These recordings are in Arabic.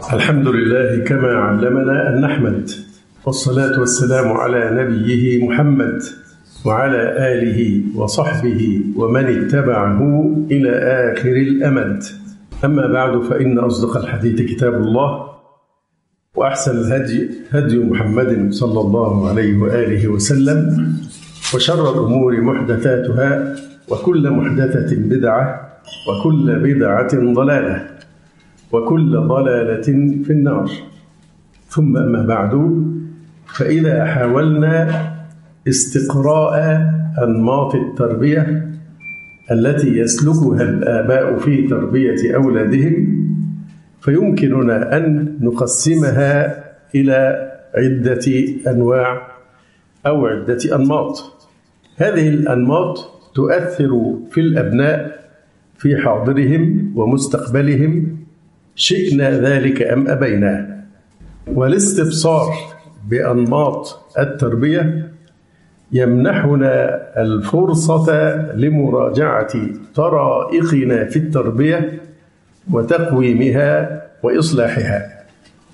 الحمد لله كما علمنا أن نحمد، والصلاة والسلام على نبيه محمد وعلى آله وصحبه ومن اتبعه إلى آخر الأمد. أما بعد، فإن أصدق الحديث كتاب الله، وأحسن الهدي هدي محمد صلى الله عليه وآله وسلم، وشر الأمور محدثاتها، وكل محدثة بدعة، وكل بدعة ضلالة، وكل ضلالة في النار. ثم أما بعد، فإذا حاولنا استقراء أنماط التربية التي يسلكها الآباء في تربية أولادهم، فيمكننا أن نقسمها إلى عدة أنواع أو عدة أنماط. هذه الأنماط تؤثر في الأبناء في حاضرهم ومستقبلهم، شئنا ذلك أم أبينا. والاستبصار بأنماط التربية يمنحنا الفرصة لمراجعة طرائقنا في التربية وتقويمها وإصلاحها.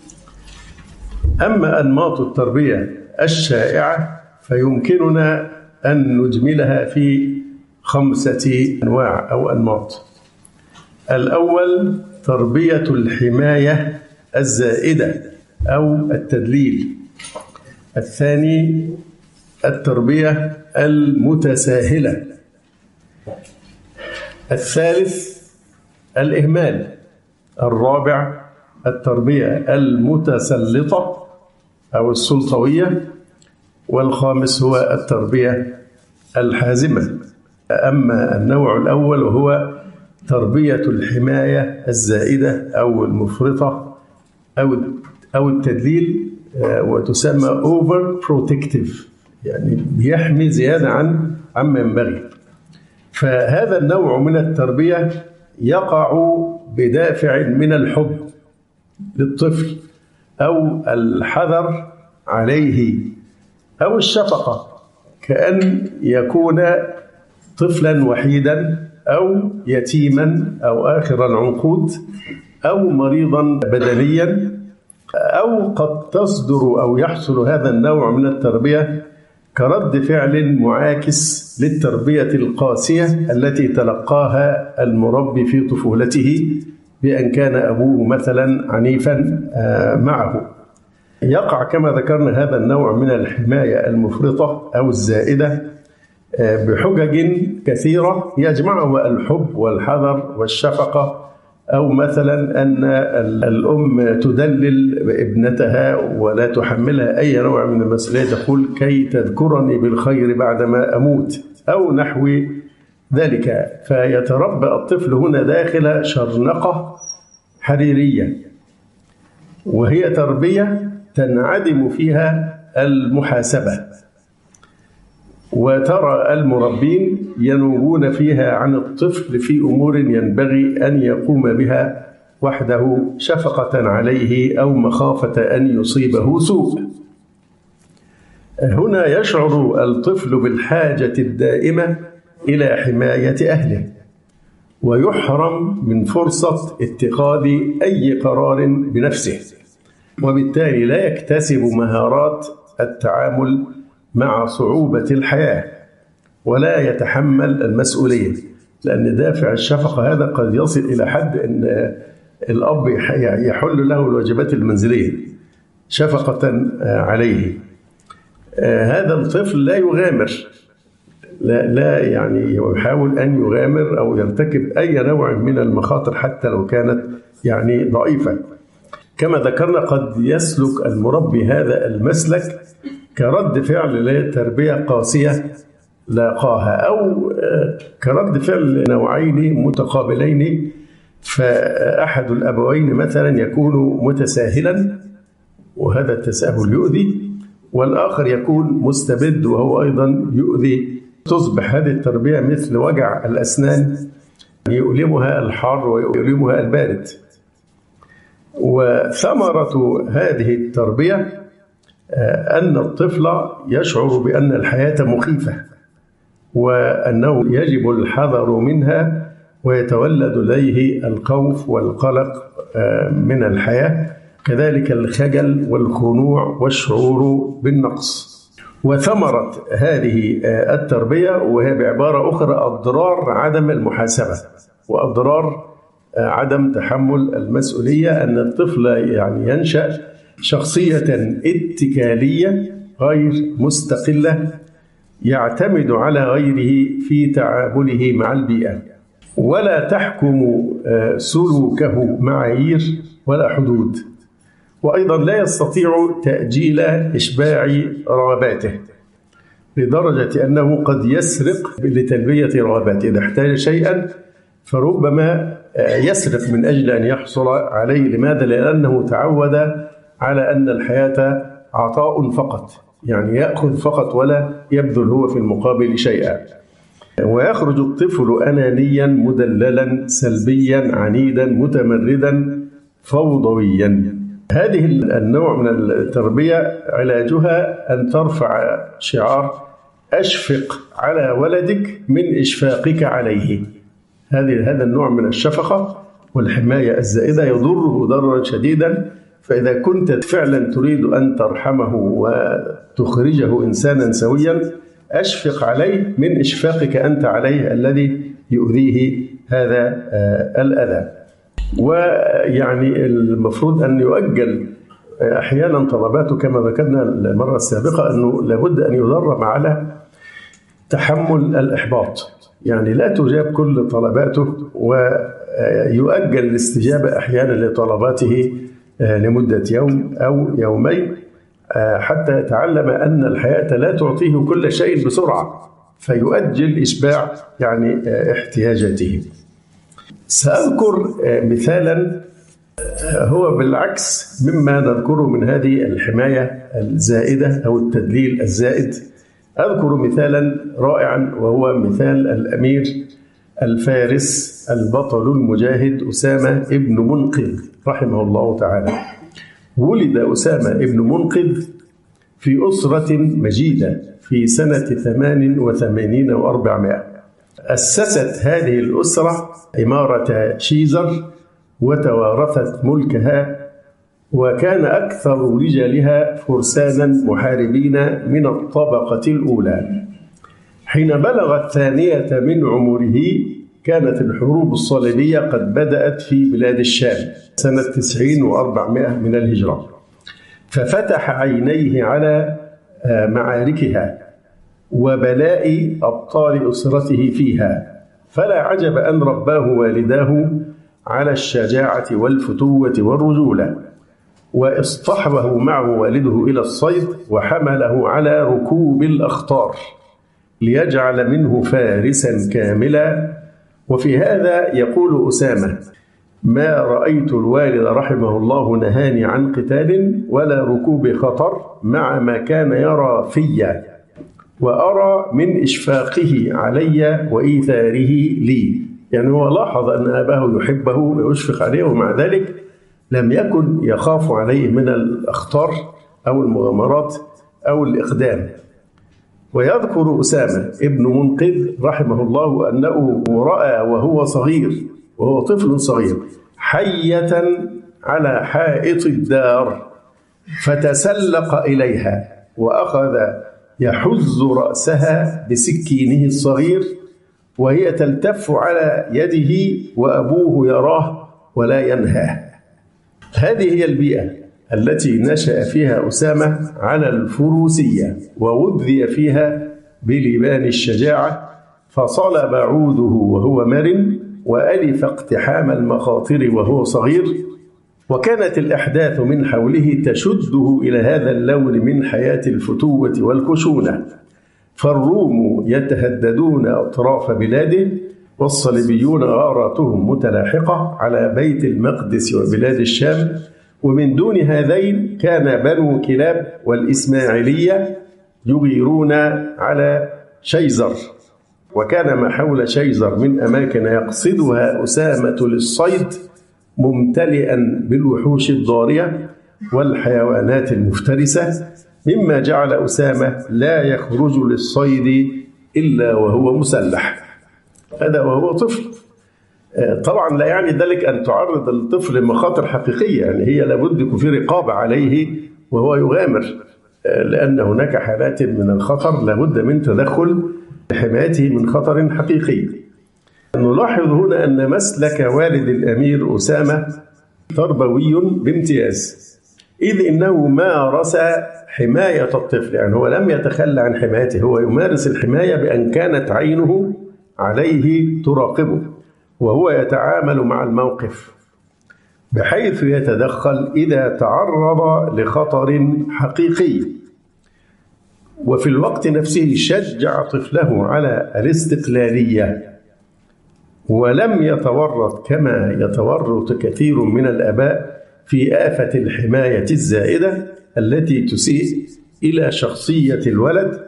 أما أنماط التربية الشائعة فيمكننا أن نجملها في 5 أنواع أو أنماط. الأول تربية الحماية الزائدة أو التدليل. الثاني التربية المتساهلة. الثالث الإهمال. الرابع التربية المتسلطة أو السلطوية. والخامس هو التربية الحازمة. أما النوع الأول وهو تربية الحماية الزائدة أو المفرطة أو التدليل، وتسمى over protective، يعني بيحمي زيادة عما ينبغي. فهذا النوع من التربية يقع بدافع من الحب للطفل أو الحذر عليه أو الشفقة، كأن يكون طفلا وحيدا أو يتيما أو آخر العنقود أو مريضا بدنيا، أو قد تصدر أو يحصل هذا النوع من التربية كرد فعل معاكس للتربية القاسية التي تلقاها المربي في طفولته بأن كان أبوه مثلا عنيفا معه. يقع كما ذكرنا هذا النوع من الحماية المفرطة أو الزائدة بحجج كثيرة يجمعها الحب والحذر والشفقة، أو مثلا أن الأم تدلل ابنتها ولا تحملها أي نوع من المسؤولية، تقول كي تذكرني بالخير بعدما أموت أو نحو ذلك. فيتربى الطفل هنا داخل شرنقة حريرية، وهي تربية تنعدم فيها المحاسبة، وترى المربين ينوبون فيها عن الطفل في أمور ينبغي أن يقوم بها وحده شفقة عليه أو مخافة أن يصيبه سوء. هنا يشعر الطفل بالحاجة الدائمة إلى حماية أهله، ويحرم من فرصة اتخاذ أي قرار بنفسه، وبالتالي لا يكتسب مهارات التعامل مع صعوبة الحياة ولا يتحمل المسؤولية، لأن دافع الشفقة هذا قد يصل إلى حد أن الأب يحل له الواجبات المنزلية شفقة عليه. هذا الطفل لا يغامر، لا يعني يحاول أن يغامر أو يرتكب أي نوع من المخاطر حتى لو كانت يعني ضعيفة. كما ذكرنا قد يسلك المربي هذا المسلك كرد فعل لتربية قاسية لاقاها، أو كرد فعل نوعين متقابلين. فأحد الأبوين مثلا يكون متساهلا وهذا التساهل يؤذي، والآخر يكون مستبد وهو أيضا يؤذي. تصبح هذه التربية مثل وجع الأسنان يؤلمها الحار ويؤلمها البارد. وثمرة هذه التربية أن الطفل يشعر بأن الحياة مخيفة وأنه يجب الحذر منها ويتولد لديه الخوف والقلق من الحياة، كذلك الخجل والخنوع والشعور بالنقص. وثمرة هذه التربية، وهي بعبارة أخرى أضرار عدم المحاسبة وأضرار عدم تحمل المسؤولية، أن الطفل يعني ينشأ شخصية اتكالية غير مستقلة، يعتمد على غيره في تعامله مع البيئة، ولا تحكم سلوكه معايير ولا حدود، وأيضا لا يستطيع تأجيل إشباع رغباته، لدرجة أنه قد يسرق لتلبية رغباته. إذا احتاج شيئا فربما يسرق من أجل أن يحصل عليه. لماذا؟ لأنه تعود على أن الحياة عطاء فقط، يعني يأخذ فقط ولا يبذل هو في المقابل شيئا. ويخرج الطفل أنانيا مدللا سلبيا عنيدا متمردا فوضويا. هذه النوع من التربية علاجها أن ترفع شعار أشفق على ولدك من إشفاقك عليه. هذا النوع من الشفقة والحماية الزائدة يضره ضررا شديدا. فإذا كنت فعلا تريد أن ترحمه وتخرجه إنسانا سويا، أشفق عليه من إشفاقك أنت عليه الذي يؤذيه هذا الأذى. ويعني المفروض أن يؤجل أحيانا طلباته، كما ذكرنا المرة السابقة أنه لابد أن يدرب على تحمل الإحباط، يعني لا تجاب كل طلباته، ويؤجل الاستجابة أحيانا لطلباته لمدة يوم أو يومين، حتى يتعلم أن الحياة لا تعطيه كل شيء بسرعة، فيؤجل إشباع يعني احتياجاته. سأذكر مثالا هو بالعكس مما نذكره من هذه الحماية الزائدة أو التدليل الزائد. أذكر مثالا رائعا، وهو مثال الأمير الفارس البطل المجاهد أسامة ابن منقذ رحمه الله تعالى. ولد أسامة ابن منقذ في أسرة مجيدة في سنة 88 و400. أسست هذه الأسرة إمارة شيزر وتوارثت ملكها، وكان أكثر رجالها فرسانا محاربين من الطبقة الأولى. حين بلغ الثانية من عمره كانت الحروب الصليبية قد بدأت في بلاد الشام سنة 90 و400 من الهجرة، ففتح عينيه على معاركها وبلاء أبطال أسرته فيها، فلا عجب أن رباه والداه على الشجاعة والفتوة والرجولة، واصطحبه معه والده إلى الصيد وحمله على ركوب الأخطار ليجعل منه فارسا كاملا. وفي هذا يقول أسامة: ما رأيت الوالد رحمه الله نهاني عن قتال ولا ركوب خطر، مع ما كان يرى في وأرى من إشفاقه علي وإيثاره لي. يعني هو لاحظ أن أباه يحبه ويشفق عليه، ومع ذلك لم يكن يخاف عليه من الأخطار أو المغامرات أو الإقدام. ويذكر أسامة ابن منقذ رحمه الله أنه رأى وهو صغير، وهو طفل صغير، حية على حائط الدار فتسلق إليها وأخذ يحز رأسها بسكينه الصغير وهي تلتف على يده وأبوه يراه ولا ينهاه. هذه هي البيئة التي نشأ فيها أسامة على الفروسية، وغذي فيها بلبان الشجاعة، فصلب عوده وهو مرن، وألف اقتحام المخاطر وهو صغير، وكانت الأحداث من حوله تشده إلى هذا اللون من حياة الفتوة والخشونة. فالروم يتهددون أطراف بلاده، والصليبيون غاراتهم متلاحقة على بيت المقدس وبلاد الشام، ومن دون هذين كان بنو كلاب والإسماعيلية يغيرون على شيزر، وكان ما حول شيزر من أماكن يقصدها أسامة للصيد ممتلئا بالوحوش الضارية والحيوانات المفترسة، مما جعل أسامة لا يخرج للصيد إلا وهو مسلح، هذا وهو طفل. طبعا لا يعني ذلك أن تعرض الطفل لمخاطر حقيقية، يعني هي لابد يكون في رقابة عليه وهو يغامر، لأن هناك حالات من الخطر لابد من تدخل لحمايته من خطر حقيقي. نلاحظ هنا أن مسلك والد الأمير أسامة تربوي بامتياز، إذ إنه مارس حماية الطفل، يعني هو لم يتخلى عن حمايته، هو يمارس الحماية بأن كانت عينه عليه تراقبه، وهو يتعامل مع الموقف بحيث يتدخل إذا تعرض لخطر حقيقي، وفي الوقت نفسه شجع طفله على الاستقلالية، ولم يتورط كما يتورط كثير من الآباء في آفة الحماية الزائدة التي تسيء إلى شخصية الولد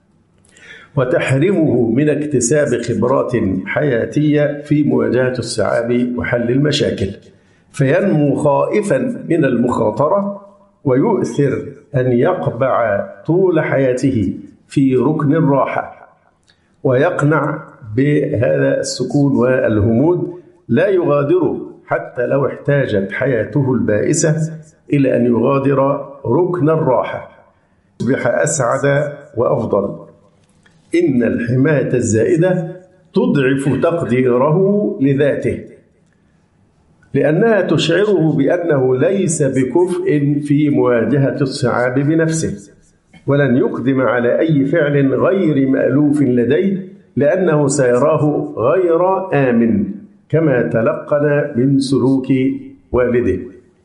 وتحرمه من اكتساب خبرات حياتية في مواجهة الصعاب وحل المشاكل، فينمو خائفا من المخاطرة ويؤثر أن يقبع طول حياته في ركن الراحة ويقنع بهذا السكون والهمود، لا يغادره حتى لو احتاجت حياته البائسة إلى أن يغادر ركن الراحة، يصبح أسعد وأفضل. إن الحماية الزائدة تضعف تقديره لذاته، لأنها تشعره بأنه ليس بكفء في مواجهة الصعاب بنفسه، ولن يقدم على أي فعل غير مألوف لديه، لأنه سيراه غير آمن كما تلقن من سلوك والده.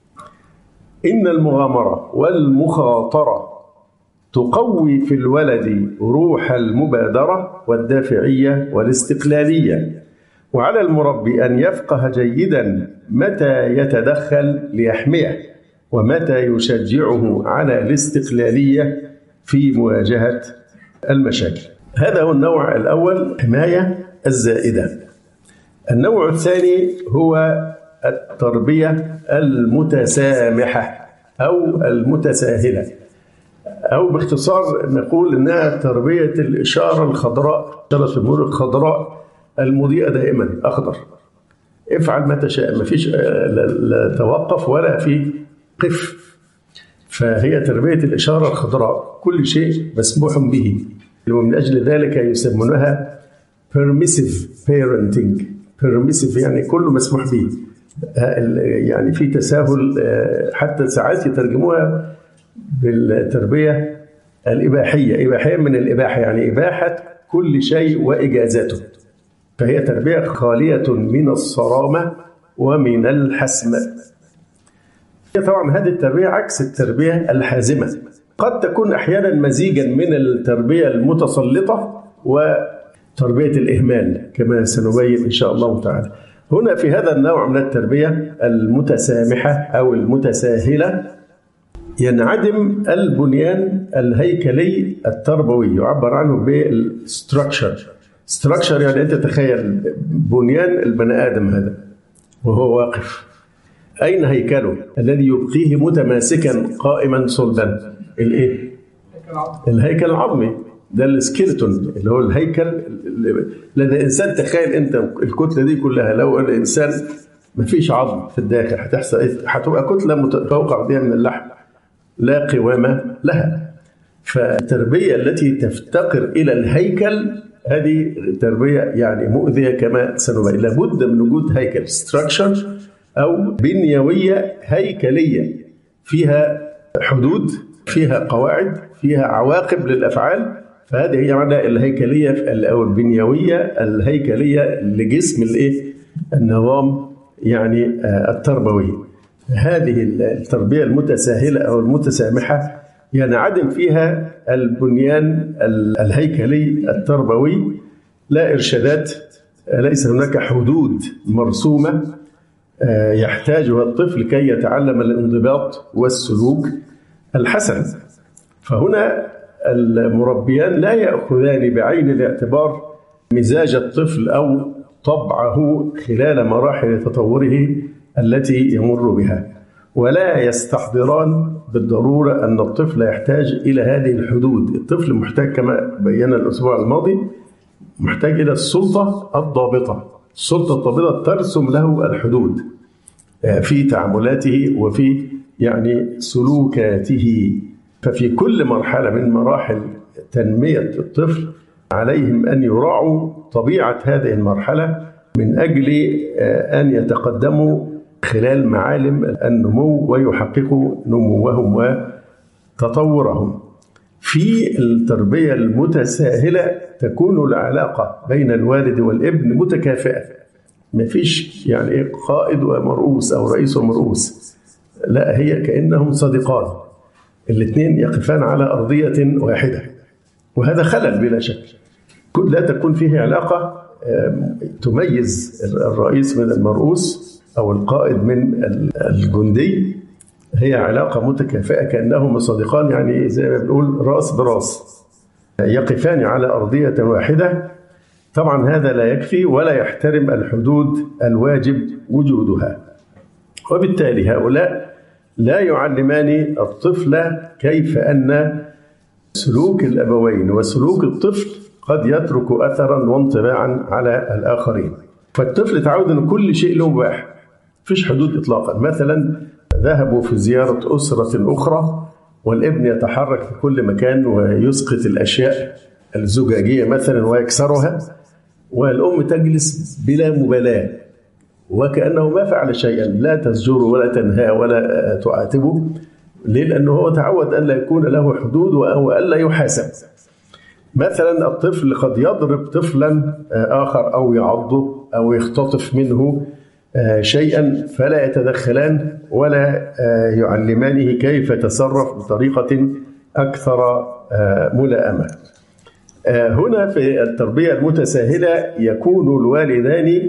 إن المغامرة والمخاطرة تقوي في الولد روح المبادرة والدافعية والاستقلالية، وعلى المربي أن يفقه جيدا متى يتدخل ليحميه ومتى يشجعه على الاستقلالية في مواجهة المشاكل. هذا هو النوع الأول، الحماية الزائدة. النوع الثاني هو التربية المتسامحة أو المتساهلة، أو باختصار نقول إنها تربية الإشارة الخضراء، إشارة المرور الخضراء المضيئة دائما أخضر، افعل ما تشاء، ما فيش لا توقف ولا في قف. فهي تربية الإشارة الخضراء، كل شيء مسموح به، ومن أجل ذلك يسمونها permissive parenting. permissive يعني كله مسموح به، يعني في تساهل، حتى ساعات يترجموها بالتربية الإباحية، إباحية من الإباحة، يعني إباحة كل شيء وإجازته. فهي تربية خالية من الصرامة ومن الحسم. طبعا هذه التربية عكس التربية الحازمة، قد تكون أحيانا مزيجا من التربية المتسلطة وتربية الإهمال كما سنبين إن شاء الله تعالى. هنا في هذا النوع من التربية المتسامحة أو المتساهلة ينعدم البنيان الهيكلي التربوي، يعبر عنه بالستراكشر. ستراكشر يعني أنت تخيل بنيان البني آدم هذا وهو واقف، أين هيكله الذي يبقيه متماسكا قائما صلبا؟ الإيه؟ الهيكل العظمي، ده السكيلتون اللي هو الهيكل. لأن الإنسان تخيل أنت الكتلة دي كلها، لو الإنسان ما فيش عظم في الداخل هتحصل إيه؟ هتبقى كتلة متفوقة بها من اللحم لا قوام لها. فالتربية التي تفتقر إلى الهيكل هذه تربية يعني مؤذية كما سنبين. لابد من وجود هيكل، ستراكشر أو بنيوية هيكلية فيها حدود، فيها قواعد، فيها عواقب للأفعال. فهذه هي معنى الهيكلية أو البنيوية الهيكلية لجسم النظام يعني التربوي. هذه التربية المتساهلة أو المتسامحة ينعدم فيها البنيان الهيكلي التربوي، لا إرشادات، ليس هناك حدود مرسومة يحتاجها الطفل كي يتعلم الانضباط والسلوك الحسن. فهنا المربيان لا يأخذان بعين الاعتبار مزاج الطفل أو طبعه خلال مراحل تطوره التي يمر بها، ولا يستحضران بالضرورة أن الطفل يحتاج إلى هذه الحدود. الطفل محتاج كما بينا الأسبوع الماضي، محتاج إلى السلطة الضابطة، السلطة الضابطة ترسم له الحدود في تعاملاته وفي يعني سلوكاته. ففي كل مرحلة من مراحل تنمية الطفل عليهم أن يراعوا طبيعة هذه المرحلة من أجل أن يتقدموا خلال معالم النمو ويحققوا نموهم وتطورهم. في التربية المتساهلة تكون العلاقة بين الوالد والابن متكافئة، ما فيش يعني قائد ومرؤوس أو رئيس ومرؤوس، لا، هي كأنهم صديقان، الاثنين يقفان على أرضية واحدة، وهذا خلل بلا شك. لا تكون فيه علاقة تميز الرئيس من المرؤوس أو القائد من الجندي، هي علاقة متكافئة كأنهما صديقان، يعني زي ما بنقول راس براس، يقفان على أرضية واحدة. طبعا هذا لا يكفي ولا يحترم الحدود الواجب وجودها، وبالتالي هؤلاء لا يعلمان الطفل كيف أن سلوك الأبوين وسلوك الطفل قد يترك أثرا وانطباعا على الآخرين. فالطفل تعود أن كل شيء له مباح، فيش حدود إطلاقا. مثلا ذهبوا في زيارة أسرة أخرى والابن يتحرك في كل مكان ويسقط الأشياء الزجاجية مثلا ويكسرها، والأم تجلس بلا مبالاة وكأنه ما فعل شيئا، لا تزجره ولا تنهاه ولا تعاتبه. ليه؟ لأنه هو تعود أن لا يكون له حدود وألا يحاسب. مثلا الطفل قد يضرب طفلا آخر أو يعضه أو يختطف منه شيئا، فلا يتدخلان ولا يعلمانه كيف يتصرف بطريقة أكثر ملائمة. هنا في التربية المتساهلة يكون الوالدان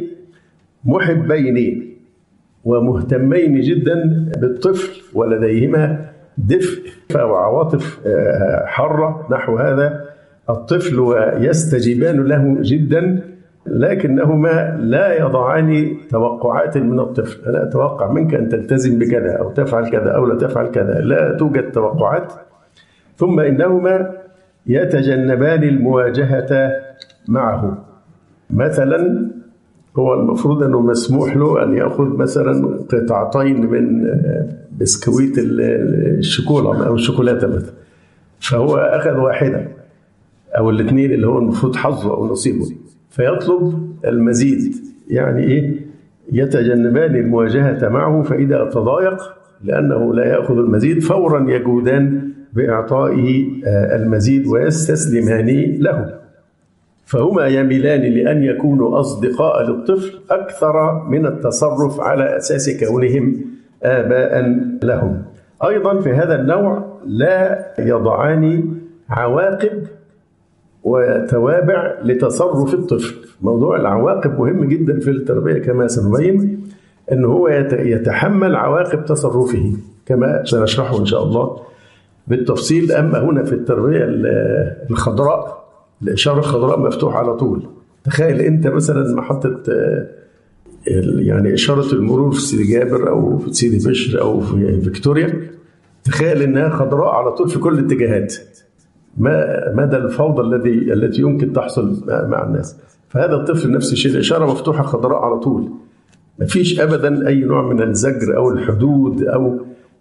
محبين ومهتمين جدا بالطفل ولديهما دفء وعواطف حارة نحو هذا الطفل ويستجيبان له جدا، لكنهما لا يضعان توقعات من الطفل. أنا أتوقع منك أن تلتزم بكذا أو تفعل كذا أو لا تفعل كذا، لا توجد توقعات. ثم إنهما يتجنبان المواجهة معه. مثلا هو المفروض أنه مسموح له أن يأخذ مثلا قطعتين من بسكويت الشوكولا أو الشوكولاتة مثلا، فهو أخذ واحدة أو الاثنين اللي هو المفروض حظه أو نصيبه، فيطلب المزيد. يعني إيه؟ يتجنبان المواجهة معه، فإذا تضايق لأنه لا يأخذ المزيد فورا يجودان بإعطائه المزيد ويستسلمان له. فهما يميلان لأن يكونوا أصدقاء للطفل أكثر من التصرف على أساس كونهم آباء لهم. أيضا في هذا النوع لا يضعان عواقب وتوابع لتصرف الطفل. موضوع العواقب مهم جدا في التربية كما سنبين، أنه هو يتحمل عواقب تصرفه كما سنشرحه إن شاء الله بالتفصيل. أما هنا في التربية الخضراء، الإشارة الخضراء مفتوحة على طول. تخيل أنت مثلا محطة يعني إشارة المرور في سيدي جابر أو في سيدي بشر أو في فيكتوريا، تخيل أنها خضراء على طول في كل الاتجاهات. ما مدى الفوضى التي يمكن تحصل مع الناس. فهذا الطفل نفس الشيء، الإشارة مفتوحة خضراء على طول، ما فيش أبدا أي نوع من الزجر أو الحدود أو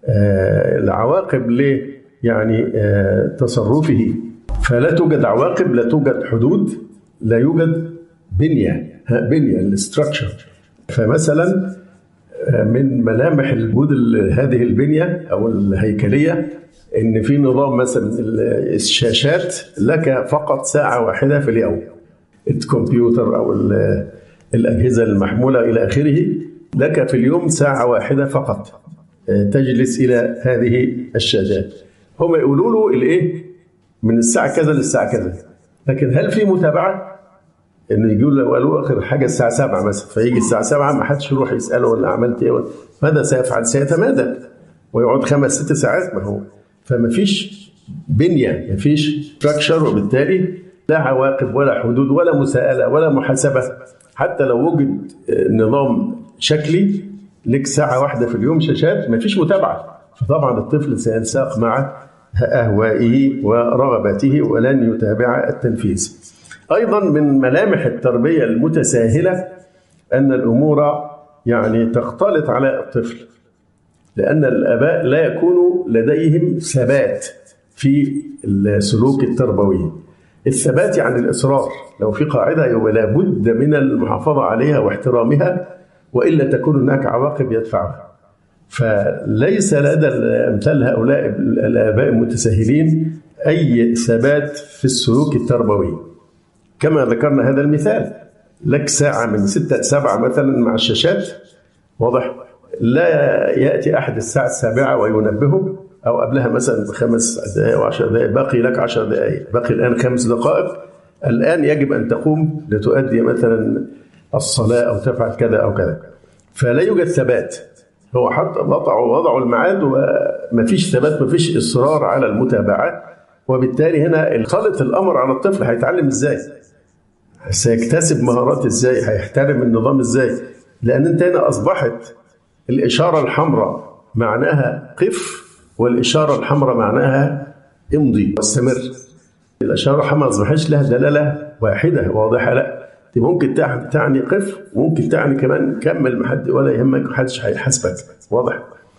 العواقب يعني تصرفه. فلا توجد عواقب، لا توجد حدود، لا يوجد بنية الاستراكشر. فمثلا من ملامح الوجود هذه البنية أو الهيكلية إن في نظام مثلا الشاشات لك فقط ساعة واحدة في اليوم، الكمبيوتر أو الأجهزة المحمولة إلى آخره، لك في اليوم ساعة واحدة فقط تجلس إلى هذه الشاشات. هم يقولوا له الإيه من الساعة كذا للساعة كذا، لكن هل في متابعة؟ إنه يقول له قالوا آخر حاجة الساعة 7 مثلا، فيجي الساعة 7 ما حدش يروح يسأله ولا عملت إيه ماذا سيفعل، سيتمادى ويقعد 5-6 ساعات. ما هو فما فيش بنية، ما فيش ستراكشر، وبالتالي لا عواقب ولا حدود ولا مساءلة ولا محاسبة. حتى لو وجد نظام شكلي لك ساعة واحدة في اليوم شاشات، ما فيش متابعة، فطبعا الطفل سينساق مع أهوائه ورغباته ولن يتابع التنفيذ. أيضا من ملامح التربية المتساهلة أن الأمور يعني تختلط على الطفل، لأن الآباء لا يكون لديهم ثبات في السلوك التربوي. الثبات يعني الإصرار، لو في قاعدة يبقى لابد من المحافظة عليها واحترامها، وإلا تكون هناك عواقب يدفعها. فليس لدى أمثال هؤلاء الآباء المتساهلين أي ثبات في السلوك التربوي. كما ذكرنا هذا المثال، لك ساعة من 6 ل 7 مثلا مع الشاشات، واضح؟ لا يأتي أحد الساعة 7 وينبهه، أو قبلها مثلا ب5 دقائق أو 10 دقائق، باقي لك 10 دقائق، باقي الآن 5 دقائق، الآن يجب أن تقوم لتؤدي مثلا الصلاة أو تفعل كذا أو كذا. فلا يوجد ثبات، هو حتى وضعوا الميعاد وما فيش ثبات، ما فيش إصرار على المتابعة. وبالتالي هنا انخلط الأمر على الطفل، هيتعلم إزاي؟ سيكتسب مهارات إزاي؟ هيحترم النظام إزاي؟ لأن أنت هنا أصبحت الإشارة الحمراء معناها قف، والإشارة الحمراء معناها امضي واستمر. الإشارة الحمراء ما أصبحتش لها دلالة واحدة واضحة، لا، دي ممكن تعني قف، وممكن تعني كمان كمل محد ولا يهمك، محدش هيحاسبك، واضح؟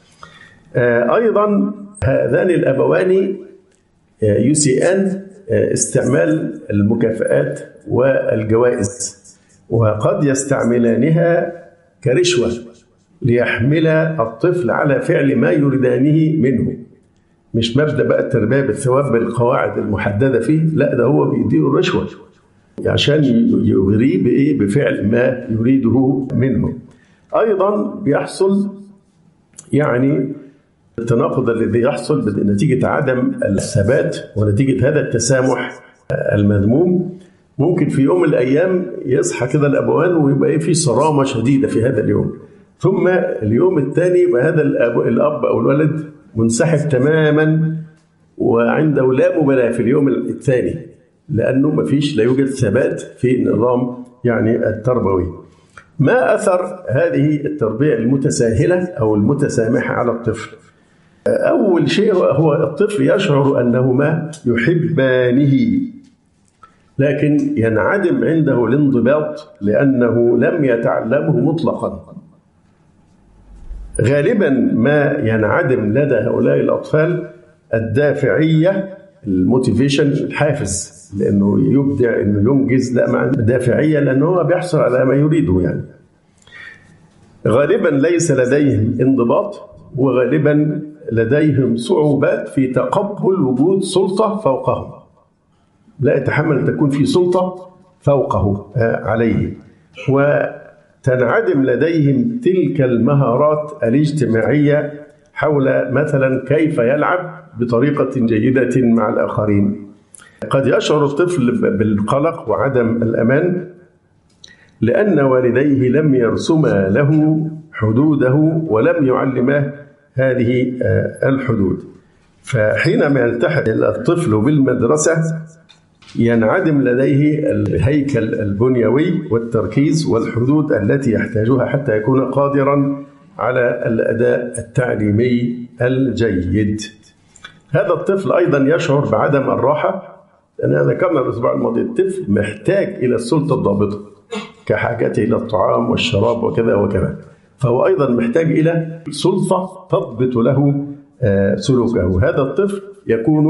أيضا هذان الأبوان يسيئان استعمال المكافآت والجوائز، وقد يستعملانها كرشوة ليحمل الطفل على فعل ما يريدانه منه. مش مبدأ بقى التربية بالثواب بالقواعد المحددة فيه، لا، ده هو بيديله الرشوة عشان يغريه بإيه؟ بفعل ما يريده منه. أيضا بيحصل يعني التناقض الذي يحصل نتيجة عدم الثبات ونتيجة هذا التسامح المذموم. ممكن في يوم من الأيام يصحى كده الأبوان ويبقى في صرامة شديدة في هذا اليوم، ثم اليوم الثاني يبقى هذا الأب أو الولد منسحب تماما وعنده لا مبالاة في اليوم الثاني، لأنه لا يوجد ثبات في النظام يعني التربوي. ما أثر هذه التربية المتساهلة أو المتسامحة على الطفل؟ أول شيء هو الطفل يشعر أنهما يحبانه، لكن ينعدم عنده الانضباط لأنه لم يتعلمه مطلقا. غالبا ما ينعدم لدى هؤلاء الأطفال الدافعية، الموتيفيشن، الحافز، لأنه يبدع، أنه ينجز، لا، مع الدافعية لأنه هو بيحصل على ما يريده. يعني غالبا ليس لديهم انضباط، وغالبا لديهم صعوبات في تقبل وجود سلطة فوقهم، لا يتحمل أن تكون في سلطة فوقه عليه، وتنعدم لديهم تلك المهارات الاجتماعية حول مثلا كيف يلعب بطريقة جيدة مع الآخرين. قد يشعر الطفل بالقلق وعدم الأمان لأن والديه لم يرسما له حدوده ولم يعلماه هذه الحدود. فحينما يلتحق الطفل بالمدرسة ينعدم لديه الهيكل البنيوي والتركيز والحدود التي يحتاجها حتى يكون قادرا على الأداء التعليمي الجيد. هذا الطفل أيضا يشعر بعدم الراحة، لأننا ذكرنا الأسبوع الماضي الطفل محتاج إلى السلطة الضابطة كحاجته إلى الطعام والشراب وكذا وكذا، فهو أيضا محتاج إلى سلطة تضبط له سلوكه. هذا الطفل يكون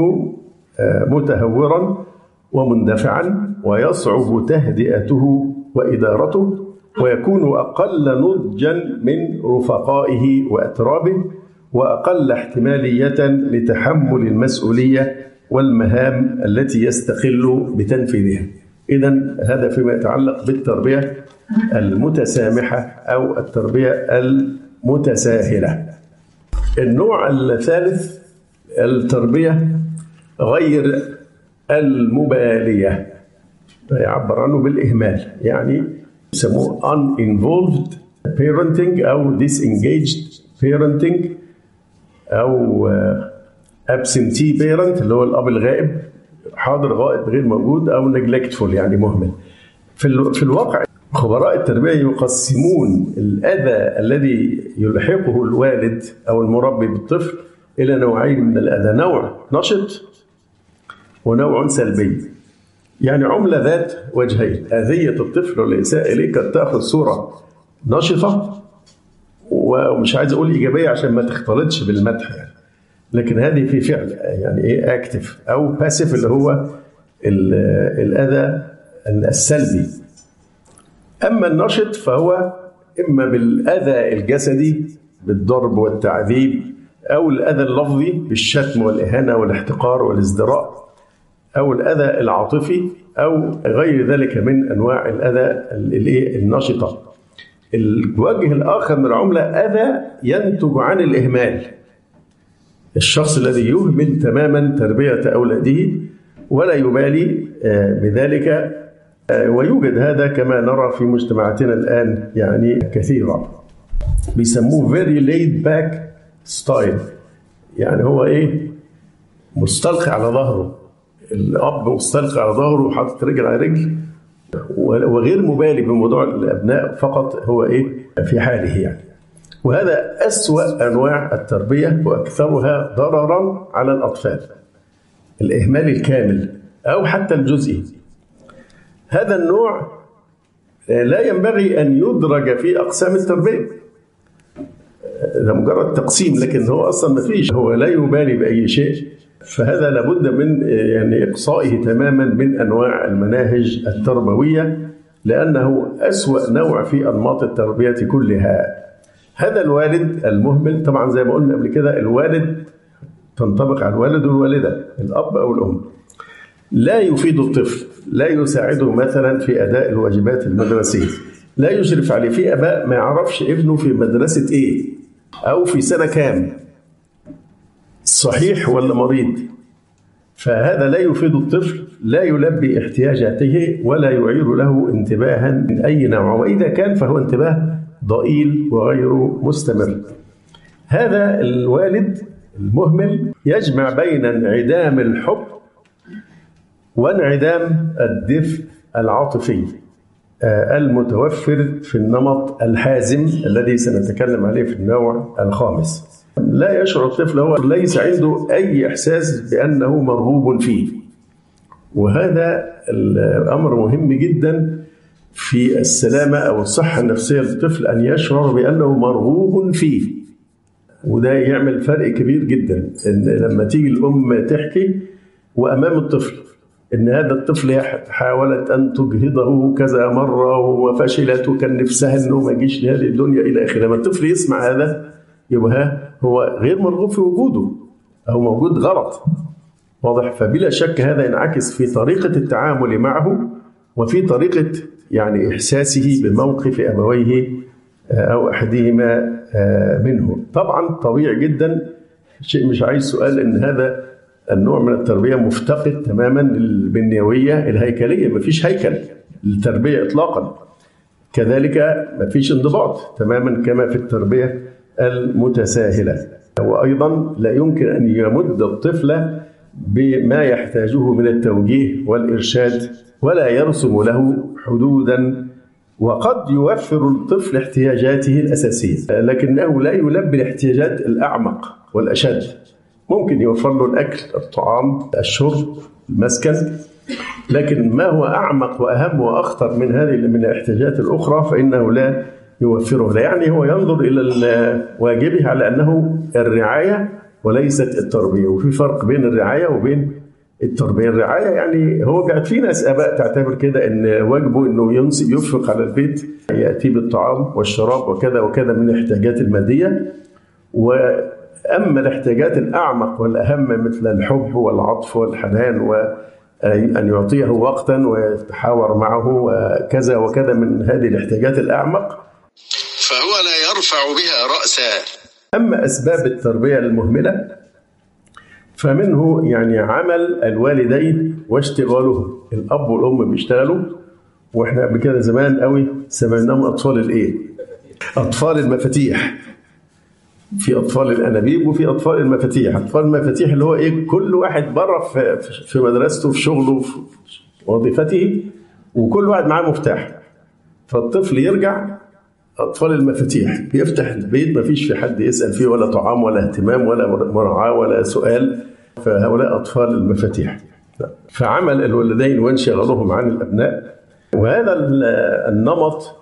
متهورا ومندفعا، ويصعب تهدئته وإدارته، ويكون أقل نضجا من رفقائه وأترابه، وأقل احتمالية لتحمل المسؤولية والمهام التي يستقل بتنفيذها. إذن هذا فيما يتعلق بالتربية المتسامحة أو التربية المتساهلة. النوع الثالث التربية غير المبالية، يعبر عنه بالإهمال، يعني يسموه uninvolved parenting أو disengaged parenting أو absentee parent اللي هو الأب الغائب، حاضر غائب غير موجود، أو neglectful يعني مهمل. في الواقع خبراء التربية يقسمون الأذى الذي يلحقه الوالد أو المربي بالطفل إلى نوعين من الأذى، نوع نشط ونوع سلبي. يعني عملة ذات وجهين، أذية الطفل والإساءة إليه قد تأخذ صورة نشطة، ومش عايز أقول إيجابية عشان ما تختلطش بالمدح يعني، لكن هذه في فعل يعني إيه أكتف، أو باسيف اللي هو الأذى السلبي. أما النشط فهو إما بالأذى الجسدي بالضرب والتعذيب، أو الأذى اللفظي بالشتم والإهانة والاحتقار والازدراء، أو الأذى العاطفي، أو غير ذلك من أنواع الأذى النشطة. الوجه الآخر من العملة أذى ينتج عن الإهمال، الشخص الذي يهمل تماما تربية أولاده ولا يبالي بذلك، ويوجد هذا كما نرى في مجتمعاتنا الآن يعني كثيرا. بيسموه very laid back style، يعني هو مستلقي على ظهره، الأب مستلقي على ظهره وحاطط رجل على رجل، وغير مبالي بموضوع الأبناء، فقط هو في حاله يعني. وهذا أسوأ أنواع التربية وأكثرها ضررا على الأطفال، الإهمال الكامل أو حتى الجزئي. هذا النوع لا ينبغي أن يدرج في أقسام التربية، ده مجرد تقسيم، لكن هو أصلا ما فيش، هو لا يبالي بأي شيء. فهذا لابد من يعني إقصائه تماما من أنواع المناهج التربوية، لأنه أسوأ نوع في أنماط التربية كلها. هذا الوالد المهمل، طبعا زي ما قلنا قبل كده الوالد تنطبق على الوالد والوالدة، الأب أو الأم، لا يفيد الطفل، لا يساعده مثلا في أداء الواجبات المدرسية، لا يشرف عليه. في أباء ما يعرفش ابنه في مدرسة إيه أو في سنة كام، صحيح ولا مريض، فهذا لا يفيد الطفل، لا يلبي احتياجاته ولا يعير له انتباها من أي نوع، وإذا كان فهو انتباه ضئيل وغير مستمر. هذا الوالد المهمل يجمع بين انعدام الحب وانعدام الدفء العاطفي المتوفر في النمط الحازم الذي سنتكلم عليه في النوع الخامس. لا يشعر الطفل، هو ليس عنده أي إحساس بأنه مرغوب فيه، وهذا الأمر مهم جدا في السلامة أو الصحة النفسية للطفل، أن يشعر بأنه مرغوب فيه. وده يعمل فرق كبير جدا، إن لما تيجي الأم تحكي وأمام الطفل إن هذا الطفل حاولت أن تجهضه كذا مرة وفشلت وكان نفسها إنه ما يجيش لهذه الدنيا إلى آخره، لما الطفل يسمع هذا يبقى هو غير مرغوب في وجوده أو موجود غلط، واضح؟ فبلا شك هذا ينعكس في طريقة التعامل معه وفي طريقة يعني إحساسه بموقف أبويه أو أحدهما منه. طبعا طبيعي جدا، شيء مش عايز سؤال، إن هذا النوع من التربية مفتقد تماما بالبنيوية الهيكلية، مفيش هيكل للتربية إطلاقا، كذلك مفيش انضباط تماما كما في التربية المتساهلة. وأيضا لا يمكن أن يمد الطفل بما يحتاجه من التوجيه والإرشاد، ولا يرسم له حدودا. وقد يوفر الطفل احتياجاته الأساسية، لكنه لا يلبي الاحتياجات الأعمق والأشد. ممكن يوفر له الأكل، الطعام، الشرب، المسكن، لكن ما هو أعمق وأهم وأخطر من هذه من الاحتياجات الأخرى فإنه لا يوفره. لا يعني هو ينظر إلى واجبه على أنه الرعاية وليست التربية، وفي فرق بين الرعاية وبين التربية. الرعاية يعني هو قاعد في ناس آباء تعتبر كده أن واجبه أنه ينفق على البيت، يأتي بالطعام والشراب وكذا وكذا من الاحتياجات المادية. وأما الاحتياجات الأعمق والأهم مثل الحب والعطف والحنان وأن يعطيه وقتا ويتحاور معه وكذا وكذا من هذه الاحتياجات الأعمق، فهو لا يرفع بها رأسا. أما أسباب التربية المهملة فمنه يعني عمل الوالدين واشتغالهم. الأب والأم بيشتغلوا، وإحنا قبل كده زمان قوي سميناهم أطفال أطفال المفاتيح. في أطفال الأنابيب وفي أطفال المفاتيح. أطفال المفاتيح اللي هو كل واحد بره في مدرسته، في شغله، في وظيفته، وكل واحد معاه مفتاح، فالطفل يرجع أطفال المفاتيح بيفتح البيت، ما فيش في حد يسأل فيه ولا طعام ولا اهتمام ولا مراعاة ولا سؤال، فهؤلاء أطفال المفاتيح. فعمل الوالدين وانشغالهم عن الأبناء، وهذا النمط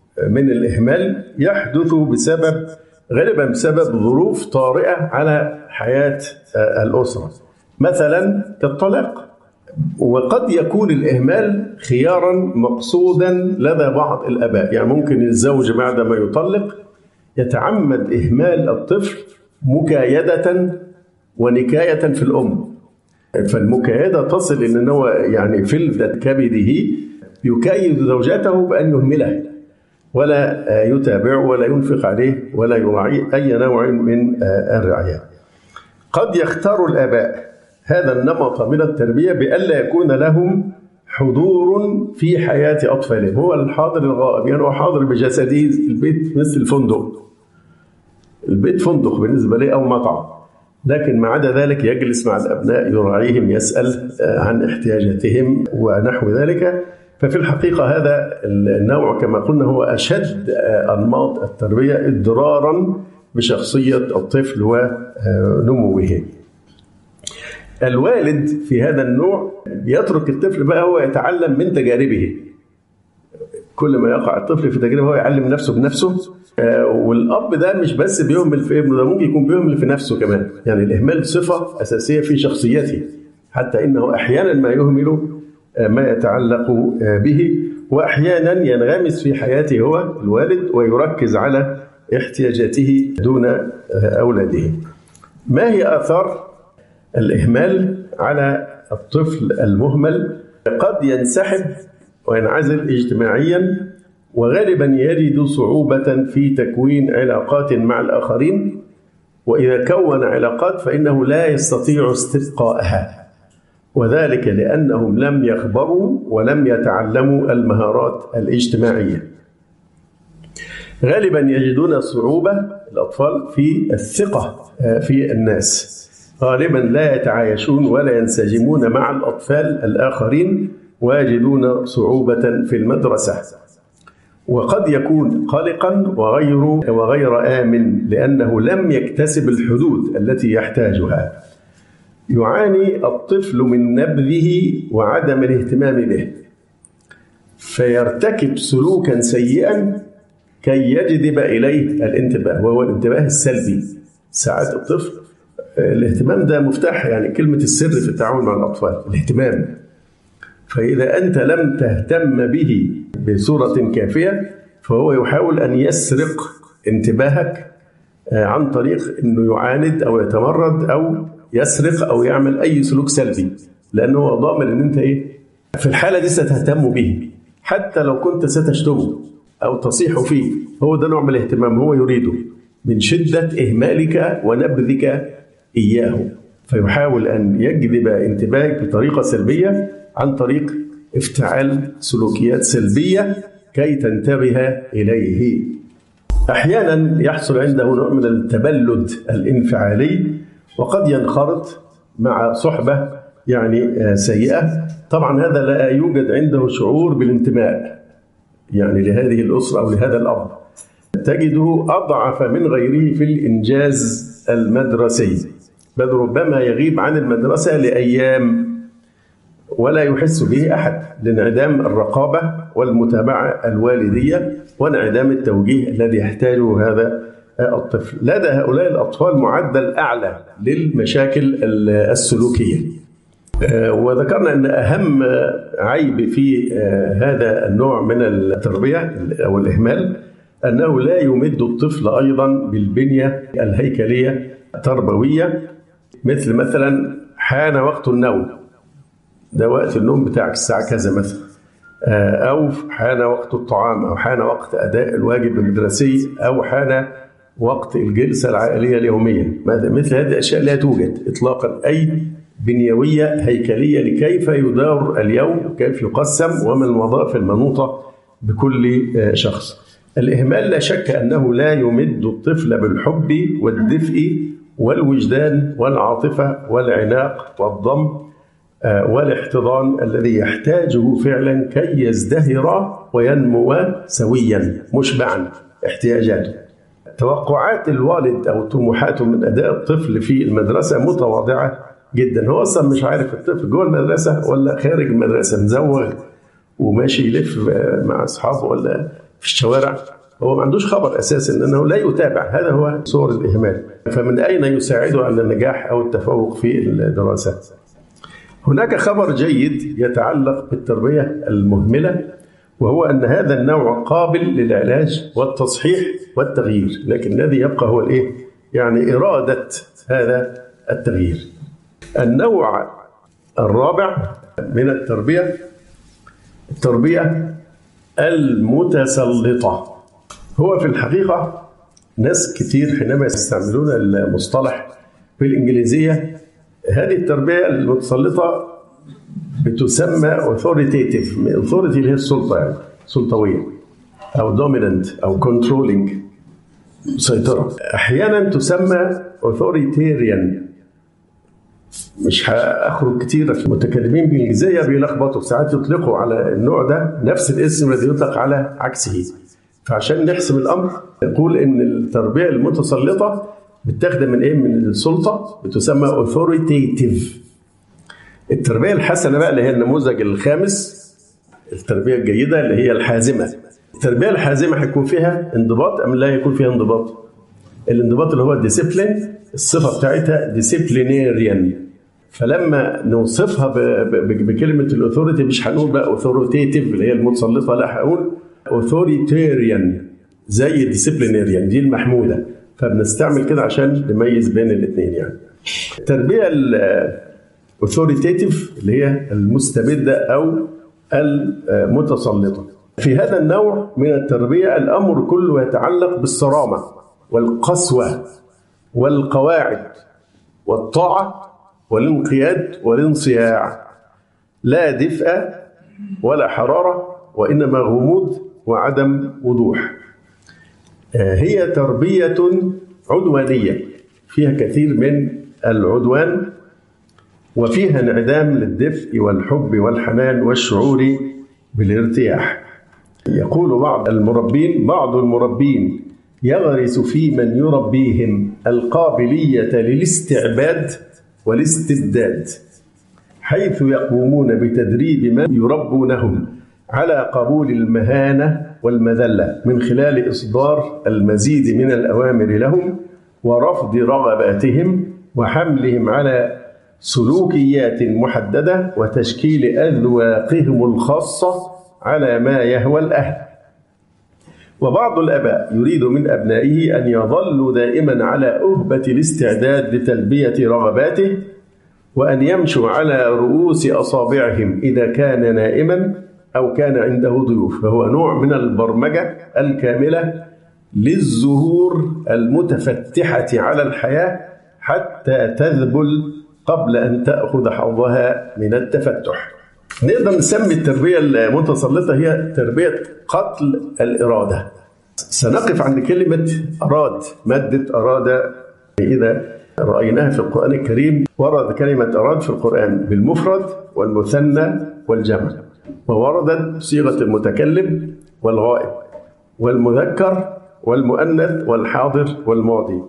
من الإهمال يحدث غالبا بسبب ظروف طارئة على حياة الأسرة، مثلا الطلاق. وقد يكون الإهمال خيارا مقصودا لدى بعض الآباء، يعني ممكن الزوج بعد ما يطلق يتعمد إهمال الطفل مكايدة ونكاية في الأم، فالمكايدة تصل إن هو يعني فلذة كبده يكايد زوجته بأن يهمله ولا يتابع ولا ينفق عليه ولا يراعي أي نوع من الرعاية. قد يختار الآباء هذا النمط من التربية بألا يكون لهم حضور في حياة أطفالهم، هو الحاضر الغائب، يعني هو حاضر بجسده. البيت مثل الفندق، البيت فندق بالنسبة لي أو مطعم، لكن ما عدا ذلك يجلس مع الأبناء يراعيهم، يسأل عن احتياجاتهم ونحو ذلك. ففي الحقيقة هذا النوع كما قلنا هو أشد أنماط التربية إضرارا بشخصية الطفل ونموه. الوالد في هذا النوع يترك الطفل بقى هو يتعلم من تجاربه، كل ما يقع الطفل في تجربة هو يعلم نفسه بنفسه. والأب ده مش بس بيهمل في ابنه، ده ممكن يكون بيهمل في نفسه كمان، يعني الإهمال صفة أساسية في شخصيته، حتى إنه أحيانا ما يهمل ما يتعلق به، وأحيانا ينغمس في حياته هو الوالد ويركز على احتياجاته دون أولاده. ما هي آثار الإهمال على الطفل المهمل؟ قد ينسحب وينعزل اجتماعيا، وغالبا يجد صعوبة في تكوين علاقات مع الآخرين، وإذا كون علاقات فإنه لا يستطيع استبقائها، وذلك لأنهم لم يخبروا ولم يتعلموا المهارات الاجتماعية. غالبا يجدون صعوبة الأطفال في الثقة في الناس، غالبا لا يتعايشون ولا ينسجمون مع الأطفال الآخرين، ويجدون صعوبة في المدرسة. وقد يكون قلقا وغير آمن لأنه لم يكتسب الحدود التي يحتاجها. يعاني الطفل من نبذه وعدم الاهتمام به، فيرتكب سلوكا سيئا كي يجذب إليه الانتباه، وهو الانتباه السلبي. ساعات الطفل الاهتمام ده مفتاح، يعني كلمة السر في التعامل مع الأطفال الاهتمام. فإذا أنت لم تهتم به بصورة كافية فهو يحاول أن يسرق انتباهك عن طريق أنه يعاند أو يتمرد أو يسرق أو يعمل أي سلوك سلبي، لأنه هو ضامن أن أنت في الحالة دي ستهتم به، حتى لو كنت ستشتمه أو تصيح فيه. هو ده نوع من الاهتمام هو يريده من شدة إهمالك ونبذك إياه، فيحاول أن يجذب انتباهك بطريقة سلبية عن طريق افتعال سلوكيات سلبية كي تنتبه إليه. أحيانا يحصل عنده نوع من التبلد الانفعالي، وقد ينخرط مع صحبة يعني سيئة. طبعا هذا لا يوجد عنده شعور بالانتماء يعني لهذه الأسرة أو لهذا الأب، تجده أضعف من غيره في الإنجاز المدرسي، بل ربما يغيب عن المدرسة لأيام ولا يحس به أحد، لانعدام الرقابة والمتابعة الوالدية وانعدام التوجيه الذي يحتاجه هذا الطفل. لدى هؤلاء الأطفال معدل أعلى للمشاكل السلوكية. وذكرنا أن أهم عيب في هذا النوع من التربية أو الإهمال أنه لا يمد الطفل أيضا بالبنية الهيكلية التربوية، مثلا حان وقت النوم، ده وقت النوم بتاعك الساعة كذا مثلا، أو حان وقت الطعام، أو حان وقت أداء الواجب المدرسي، أو حان وقت الجلسة العائلية اليومية. مثل هذه الأشياء لا توجد إطلاقا أي بنيوية هيكلية لكيف يدار اليوم وكيف يقسم وما الوظائف المنوطة بكل شخص. الإهمال لا شك أنه لا يمد الطفل بالحب والدفء والوجدان والعاطفة والعناق والضم والاحتضان الذي يحتاجه فعلا كي يزدهر وينمو سويا مشبعا احتياجاته. توقعات الوالد أو طموحاته من أداء الطفل في المدرسة متواضعة جدا. هو أصلا مش عارف الطفل جوه المدرسة ولا خارج المدرسة، مزوغ وماشي يلف مع أصحابه ولا في الشوارع، هو ما عندوش خبر أساسا لأنه لا يتابع. هذا هو صور الإهمال. فمن أين يساعده على النجاح أو التفوق في الدراسات؟ هناك خبر جيد يتعلق بالتربية المهملة، وهو أن هذا النوع قابل للعلاج والتصحيح والتغيير، لكن الذي يبقى هو الإيه؟ يعني إرادة هذا التغيير. النوع الرابع من التربية المتسلطة. هو في الحقيقة ناس كتير حينما يستعملون المصطلح في الإنجليزية، هذه التربية المتسلطة بتسمى authoritative. authority اللي هي السلطة، يعني سلطوية، أو dominant أو controlling، مسيطرة. أحيانا تسمى authoritarian. مش هأخرج كتير في المتكلمين بالإنجليزية بيلخبطوا، ساعات يطلقوا على النوع ده نفس الاسم الذي يطلق على عكسه. فعشان نحسم الأمر نقول إن التربية المتسلطة بتاخد من إيه؟ من السلطة، بتسمى authoritative. التربية الحسنة بقى اللي هي النموذج الخامس، التربية الجيدة اللي هي الحازمة. التربية الحازمة هيكون فيها انضباط أم لا يكون فيها انضباط؟ الانضباط اللي هو discipline، الصفة بتاعتها disciplinarian. فلما نوصفها بكلمة الأوثوريتي مش هنقول بقى authoritative اللي هي المتسلطة، لا هنقول authoritarian زي disciplinarian، دي المحمودة. فبنستعمل كده عشان نميز بين الاثنين. يعني التربية الأوثوريتيف اللي هي المستبدة أو المتسلطة. في هذا النوع من التربية الأمر كله يتعلق بالصرامة والقسوة والقواعد والطاعة والانقياد والانصياع، لا دفء ولا حرارة، وإنما غموض وعدم وضوح. هي تربية عدوانية، فيها كثير من العدوان، وفيها انعدام للدفء والحب والحنان والشعور بالارتياح. يقول بعض المربين يغرس في من يربيهم القابلية للاستعباد والاستبداد، حيث يقومون بتدريب من يربونهم على قبول المهانة والمذلة من خلال إصدار المزيد من الأوامر لهم ورفض رغباتهم وحملهم على سلوكيات محددة وتشكيل أذواقهم الخاصة على ما يهوى الأهل. وبعض الآباء يريد من أبنائه أن يظلوا دائما على أهبة الاستعداد لتلبية رغباته، وأن يمشوا على رؤوس أصابعهم إذا كان نائما أو كان عنده ضيوف. فهو نوع من البرمجة الكاملة للزهور المتفتحة على الحياة حتى تذبل قبل أن تأخذ حظها من التفتح. نقدر نسمي التربية المتسلطة هي تربية قتل الإرادة. سنقف عند كلمة أراد. مادة أراد إذا رأيناها في القرآن الكريم، ورد كلمة أراد في القرآن بالمفرد والمثنى والجمع، ووردت صيغة المتكلم والغائب والمذكر والمؤنث والحاضر والماضي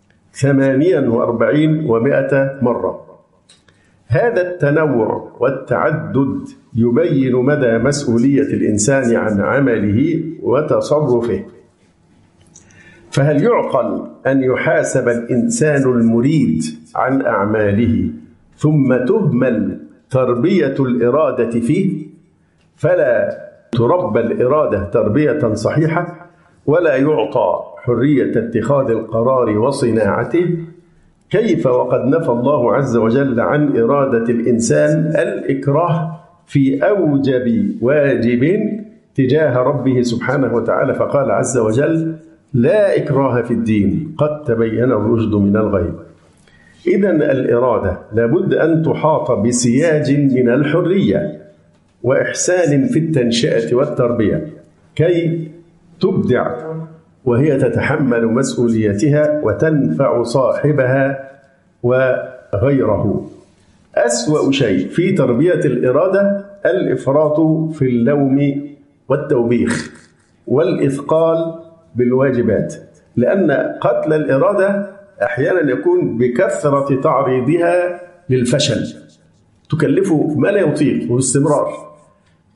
48 و100 مرة. هذا التنوع والتعدد يبين مدى مسؤولية الإنسان عن عمله وتصرفه. فهل يعقل أن يحاسب الإنسان المريد عن أعماله ثم تهمل تربية الإرادة فيه، فلا تربى الإرادة تربية صحيحة، ولا يعطى حرية اتخاذ القرار وصناعته؟ كيف وقد نفى الله عز وجل عن إرادة الإنسان الإكراه في أوجب واجب تجاه ربه سبحانه وتعالى، فقال عز وجل: لا إكراه في الدين قد تبين الرشد من الغي. إذن الإرادة لابد أن تحاط بسياج من الحرية وإحسان في التنشئة والتربية كي تبدع وهي تتحمل مسؤوليتها وتنفع صاحبها وغيره. أسوأ شيء في تربية الإرادة الإفراط في اللوم والتوبيخ والإثقال بالواجبات، لأن قتل الإرادة أحيانا يكون بكثرة تعريضها للفشل، تكلفه ما لا يطيق باستمرار،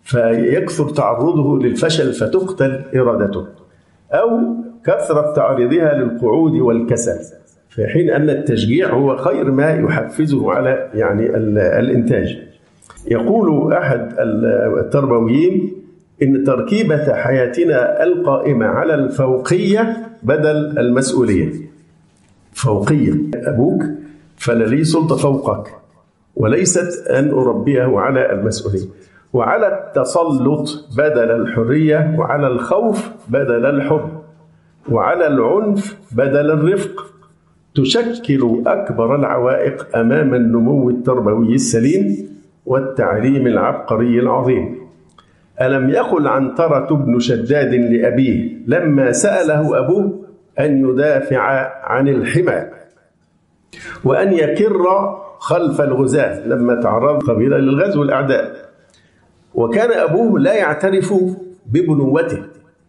فيكثر تعرضه للفشل فتقتل إرادته، أو كثرة تعريضها للقعود والكسل، في حين أن التشجيع هو خير ما يحفزه على الإنتاج. يقول أحد التربويين إن تركيبة حياتنا القائمة على الفوقية بدل المسؤولية. فوقية، أبوك فلا لي سلطة فوقك، وليست أن أربيه على المسؤولية. وعلى التسلط بدل الحرية، وعلى الخوف بدل الحب، وعلى العنف بدل الرفق، تشكل أكبر العوائق أمام النمو التربوي السليم والتعليم العبقري العظيم. ألم يقل عنترة بن شداد لأبيه لما سأله أبوه أن يدافع عن الحمى وأن يكر خلف الغزاة لما تعرض قبيلة للغزو الأعداء، وكان أبوه لا يعترف ببنوته،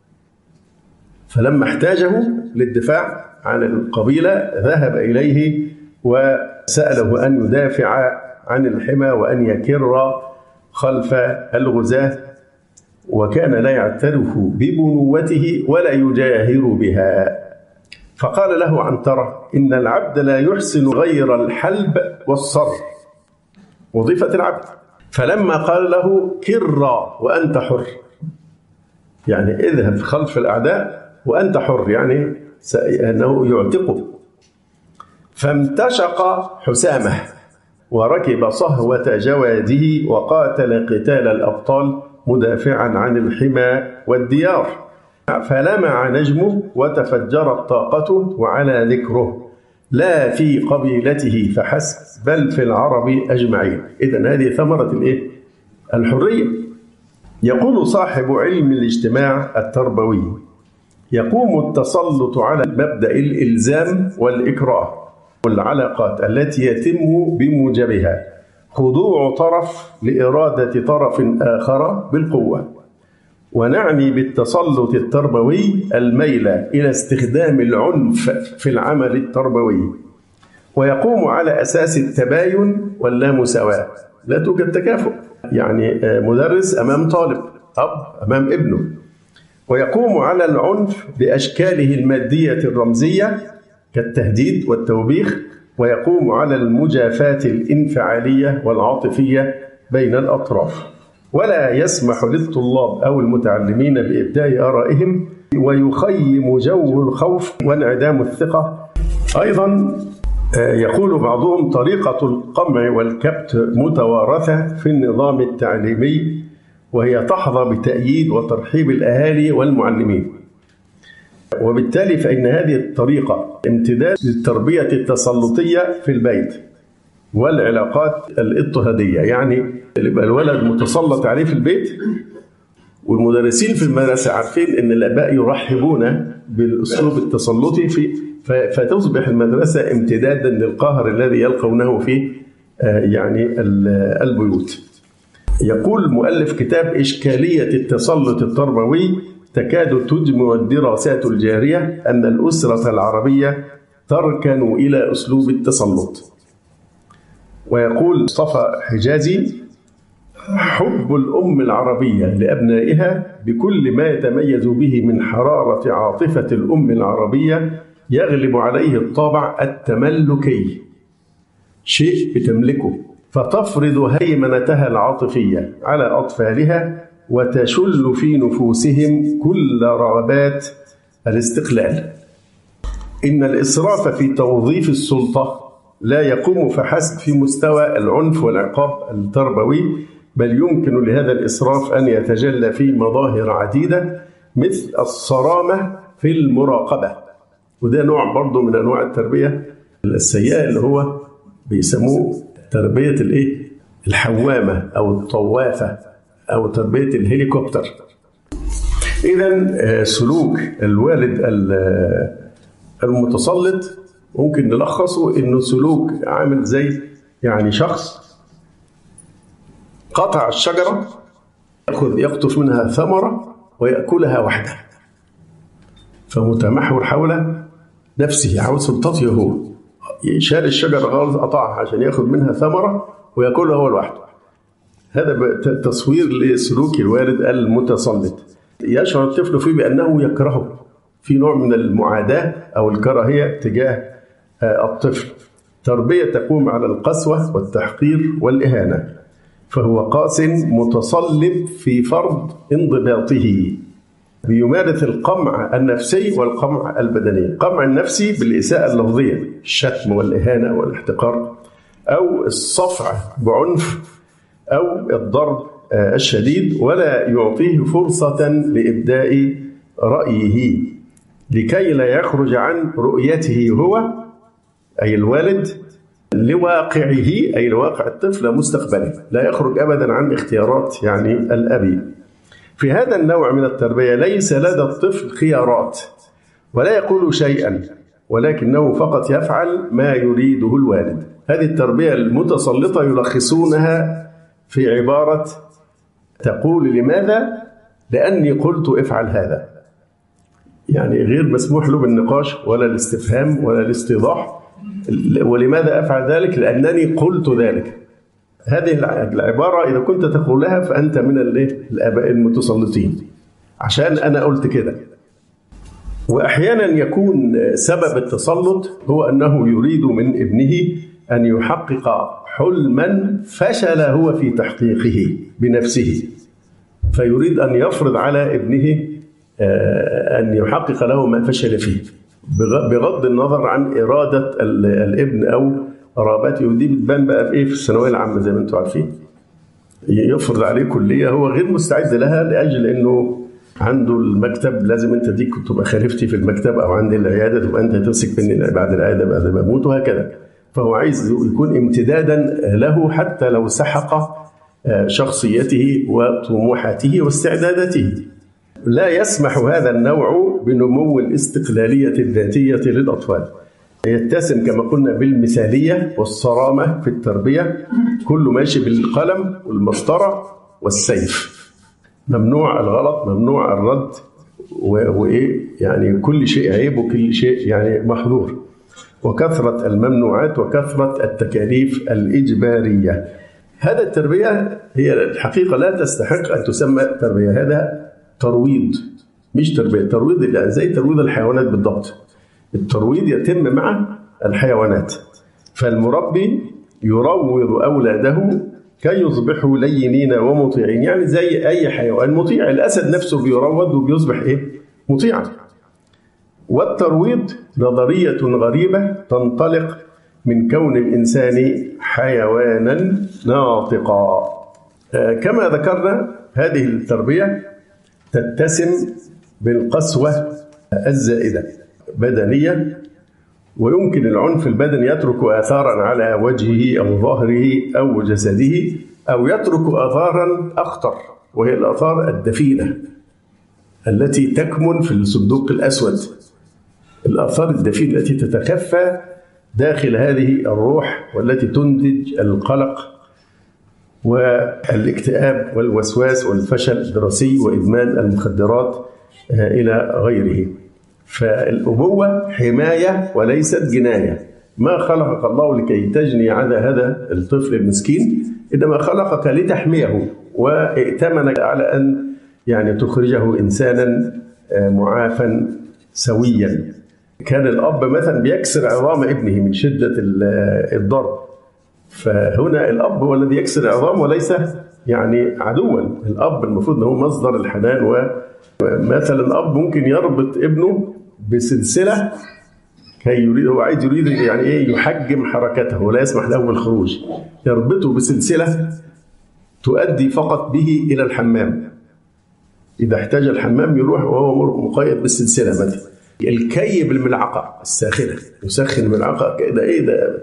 فلما احتاجه للدفاع عن القبيلة ذهب إليه وسأله أن يدافع عن الحمى وأن يكر خلف الغزاة، وكان لا يعترف ببنوته ولا يجاهر بها. فقال له عنترة: إن العبد لا يحسن غير الحلب والصر، وظيفة العبد. فلما قال له: كر وأنت حر، يعني اذهب خلف الأعداء وأنت حر، يعني أنه يعتقه. فامتشق حسامه وركب صهوة جواده وقاتل قتال الأبطال مدافعا عن الحمى والديار، فلمع نجمه وتفجرت طاقته وعلى ذكره لا في قبيلته فحسب بل في العرب أجمعين. إذن هذه ثمرة الحرية. يقول صاحب علم الاجتماع التربوي: يقوم التسلط على مبدأ الإلزام والإكراه والعلاقات التي يتم بموجبها خضوع طرف لإرادة طرف آخر بالقوة. ونعني بالتسلط التربوي الميل إلى استخدام العنف في العمل التربوي، ويقوم على أساس التباين واللامساواة، لا توجد تكافؤ، يعني مدرس أمام طالب، أب أمام ابنه. ويقوم على العنف بأشكاله المادية الرمزية كالتهديد والتوبيخ، ويقوم على المجافاة الانفعالية والعاطفية بين الأطراف، ولا يسمح للطلاب أو المتعلمين بإبداء آرائهم، ويخيم جو الخوف وانعدام الثقة. أيضا يقول بعضهم: طريقة القمع والكبت متوارثة في النظام التعليمي، وهي تحظى بتأييد وترحيب الأهالي والمعلمين، وبالتالي فإن هذه الطريقة امتداد للتربية التسلطية في البيت والعلاقات الاضطهادية، يعني يبقى الولد متسلط عليه في البيت، والمدرسين في المدرسة عارفين أن الآباء يرحبون بالأسلوب التسلطي فتصبح المدرسة امتدادا للقهر الذي يلقونه في البيوت. يقول مؤلف كتاب إشكالية التسلط التربوي: تكاد تجمع الدراسات الجارية أن الأسرة العربية تركن إلى أسلوب التسلط. ويقول مصطفى حجازي: حب الأم العربية لأبنائها بكل ما يتميز به من حرارة عاطفة الأم العربية يغلب عليه الطابع التملكي، شيء بتملكه، فتفرض هيمنتها العاطفية على أطفالها وتشل في نفوسهم كل رغبات الاستقلال. إن الإسراف في توظيف السلطة لا يقوم فحسب في مستوى العنف والعقاب التربوي، بل يمكن لهذا الإسراف أن يتجلى في مظاهر عديدة، مثل الصرامة في المراقبة، وده نوع برضو من أنواع التربية السيئة اللي هو بيسموه تربية الحوامة أو الطوافة أو تربية الهليكوبتر. إذن سلوك الوالد المتسلط ممكن نلخصه إنه سلوك عامل زي شخص قطع الشجرة يقطف منها ثمرة ويأكلها وحده، فمتمحور حول نفسه، عاوز سلطته هو، شال الشجرة غلط قطعها عشان يأخذ منها ثمرة ويأكلها هو لوحده. هذا تصوير لسلوك الوالد المتسلط. يشعر الطفل فيه بأنه يكرهه، في نوع من المعاداة أو الكراهية تجاه الطفل. تربية تقوم على القسوة والتحقير والإهانة، فهو قاس متصلب في فرض انضباطه، بيمارس القمع النفسي والقمع البدني. القمع النفسي بالإساءة اللفظية، الشتم والإهانة والاحتقار، أو الصفع بعنف، أو الضرب الشديد، ولا يعطيه فرصة لإبداء رأيه لكي لا يخرج عن رؤيته هو أي الوالد لواقعه، أي لواقع الطفل مستقبله، لا يخرج أبدا عن اختيارات يعني الأبي. في هذا النوع من التربية ليس لدى الطفل خيارات، ولا يقول شيئا، ولكنه فقط يفعل ما يريده الوالد. هذه التربية المتسلطة يلخصونها في عبارة تقول لماذا؟ لأني قلت افعل هذا. يعني غير مسموح له بالنقاش ولا الاستفهام ولا الاستيضاح. ولماذا أفعل ذلك؟ لأنني قلت ذلك. هذه العبارة إذا كنت تقولها فأنت من الآباء المتسلطين، عشان أنا قلت كده. وأحيانا يكون سبب التسلط هو أنه يريد من ابنه أن يحقق حلما فشل هو في تحقيقه بنفسه، فيريد أن يفرض على ابنه أن يحقق له ما فشل فيه، بغض النظر عن إرادة الابن أو رغبته. ودي بتبان بقى في في الثانوية العامة زي ما انتم عارفين، يفرض عليه كلية هو غير مستعد لها لأجل أنه عنده المكتب، لازم أنت دي تبقى خليفتي في المكتب، أو عندي العيادة تبقى أنت تمسك مني بعد العيادة بعد ما أموت، وهكذا. فهو عايز يكون امتدادا له حتى لو سحق شخصيته وطموحاته واستعداداته. لا يسمح هذا النوع بنمو الاستقلالية الذاتية للأطفال. يتسم كما قلنا بالمثالية والصرامة في التربية، كله ماشي بالقلم والمسطرة والسيف، ممنوع الغلط، ممنوع الرد، يعني كل شيء عيب وكل شيء يعني محظور، وكثرة الممنوعات وكثرة التكاليف الإجبارية. هذا التربية هي الحقيقة لا تستحق أن تسمى تربية، هذا ترويض مش تربية. ترويض يعني زي ترويض الحيوانات بالضبط. الترويض يتم مع الحيوانات، فالمربي يروض أولاده كي يصبحوا لينين ومطيعين، يعني زي أي حيوان مطيع. الأسد نفسه بيروض وبيصبح مطيعا. والترويض نظرية غريبة تنطلق من كون الإنسان حيوانا ناطقا. كما ذكرنا هذه التربية تتسم بالقسوة الزائدة بدنيا، ويمكن العنف البدني يترك آثارا على وجهه أو ظهره أو جسده، أو يترك آثارا أخطر، وهي الآثار الدفينة التي تكمن في الصندوق الأسود. الآثار الدفينة التي تتخفى داخل هذه الروح، والتي تنتج القلق والاكتئاب والوسواس والفشل الدراسي وإدمان المخدرات إلى غيره. فالأبوة حماية وليست جناية. ما خلقك الله لكي تجني على هذا الطفل المسكين، إنما خلقك لتحميه، وائتمنك على أن يعني تخرجه إنسانا معافا سويا. كان الأب مثلا بيكسر عظام ابنه من شدة الضرب، فهنا الأب هو الذي يكسر عظام وليس يعني عدوا. الأب المفروض أنه مصدر الحنان. ومثلا الأب ممكن يربط ابنه بسلسلة كي يريد، هو عايز يريد يعني يحجم حركته ولا يسمح له بالخروج، يربطه بسلسلة تؤدي فقط به إلى الحمام. إذا احتاج الحمام يروح وهو مقيد بالسلسلة. مثلا الكي بالملعقة الساخنة، يسخن الملعقة كده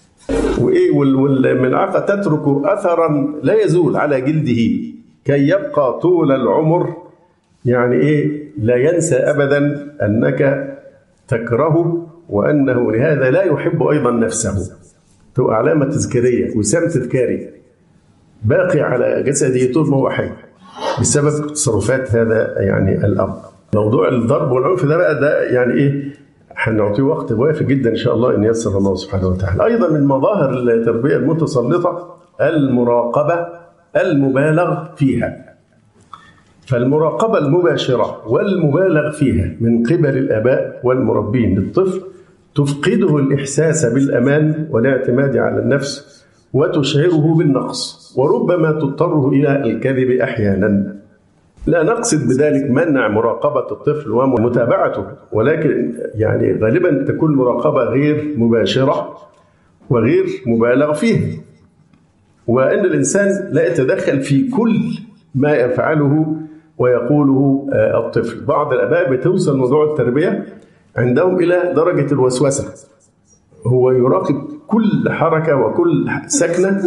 والملعقة تترك أثرا لا يزول على جلده كي يبقى طول العمر يعني لا ينسى أبدا أنك تكرهه، وأنه لهذا لا يحب أيضا نفسه. تبقى علامة تذكارية، وسام تذكاري باقي على جسده طول ما هو حي بسبب تصرفات هذا يعني الأب. موضوع الضرب والعنف ده بقى ده يعني هنعطيه وقت وافي جدا إن شاء الله إن يسر الله سبحانه وتعالى. أيضا من مظاهر التربية المتسلطة المراقبة المبالغ فيها. فالمراقبة المباشرة والمبالغ فيها من قبل الآباء والمربين للطفل تفقده الإحساس بالأمان والاعتماد على النفس وتشعره بالنقص، وربما تضطره إلى الكذب أحيانا. لا نقصد بذلك منع مراقبة الطفل ومتابعته، ولكن يعني غالبا تكون مراقبة غير مباشرة وغير مبالغ فيه، وأن الإنسان لا يتدخل في كل ما يفعله ويقوله الطفل. بعض الآباء بتوصل موضوع التربية عندهم إلى درجة الوسوسة، هو يراقب كل حركة وكل سكنة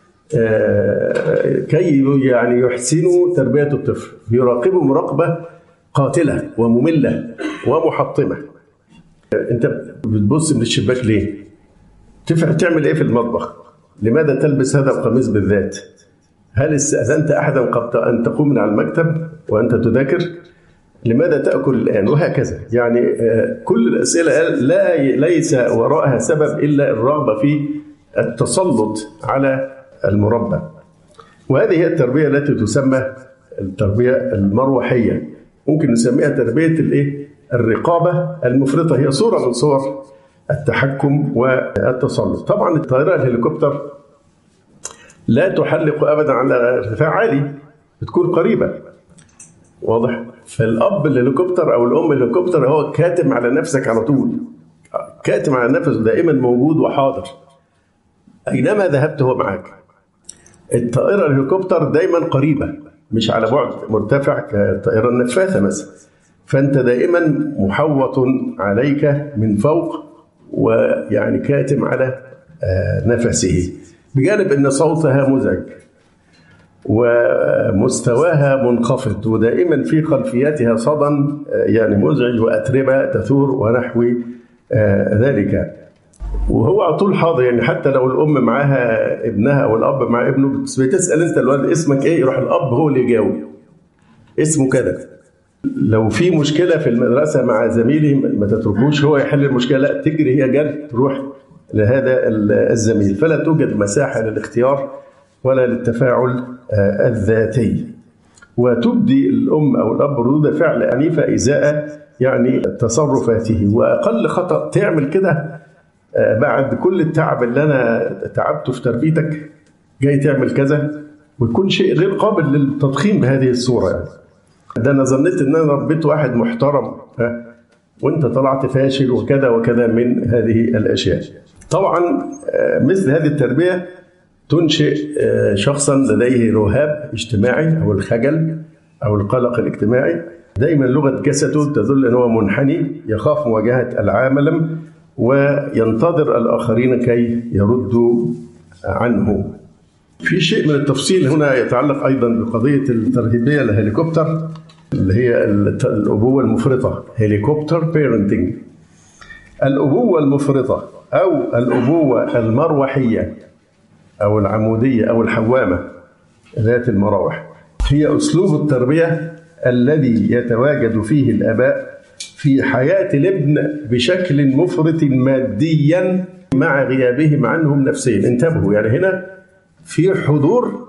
كي يعني يحسنوا تربية الطفل، يراقبه مراقبة قاتلة ومملة ومحطمة. أنت بتبص من الشباك ليه؟ تعمل إيه في المطبخ؟ لماذا تلبس هذا القميص بالذات؟ هل استأذنت أحدا قبل أن تقوم من على المكتب وأنت تذاكر؟ لماذا تأكل الآن؟ وهكذا. يعني كل الأسئلة ليس وراءها سبب إلا الرغبة في التسلط على المربى. وهذه هي التربية التي تسمى التربية المروحية، ممكن نسميها تربية الرقابة المفرطة، هي صورة من صور التحكم والتسلط. طبعا الطائرة الهليكوبتر لا تحلق أبدا على ارتفاع عالي، بتكون قريبة، واضح؟ فالأب الهليكوبتر أو الأم الهليكوبتر هو كاتم على نفسك على طول، كاتم على نفسه، دائما موجود وحاضر، أينما ذهبت هو معك. الطائرة الهليكوبتر دائما قريبة، مش على بعد مرتفع كالطائرة النفاثة مثلا، فأنت دائما محوط عليك من فوق ويعني كاتم على نفسه، بجانب أن صوتها مزعج ومستواها منخفض ودائما في خلفيتها صدى يعني مزعج وأتربة تثور ونحو ذلك، وهو على طول حاضر. يعني حتى لو الأم معاها ابنها أو الأب مع ابنه بتسأل أنت الولد اسمك إيه، يروح الأب هو اللي يجاوب اسمه كذا. لو في مشكلة في المدرسة مع زميله ما تتركوش هو يحل المشكلة، لا تجري هي جري تروح لهذا الزميل، فلا توجد مساحة للاختيار ولا للتفاعل الذاتي. وتبدي الأم أو الأب ردود فعل عنيفة إزاء يعني تصرفاته، وأقل خطأ تعمل كده بعد كل التعب اللي أنا تعبته في تربيتك جاي تعمل كذا، ويكون شيء غير قابل للتضخيم بهذه الصورة. يعني ده أنا ظنيت أن أنا ربيت واحد محترم وأنت طلعت فاشل وكذا وكذا من هذه الأشياء. طبعا مثل هذه التربية تنشئ شخصا لديه رهاب اجتماعي أو الخجل أو القلق الاجتماعي، دائما لغة جسده تدل أنه منحني، يخاف مواجهة العالم وينتظر الآخرين كي يردوا عنه. في شيء من التفصيل هنا يتعلق أيضا بقضية الترهيبية للهليكوبتر اللي هي الأبوة المفرطة، هليكوبتر بيرنتينج. الأبوة المفرطة أو الأبوة المروحية أو العمودية أو الحوامة ذات المراوح هي أسلوب التربية الذي يتواجد فيه الآباء في حياة الابن بشكل مفرط ماديا مع غيابهم عنهم نفسيا. انتبهوا، يعني هنا في حضور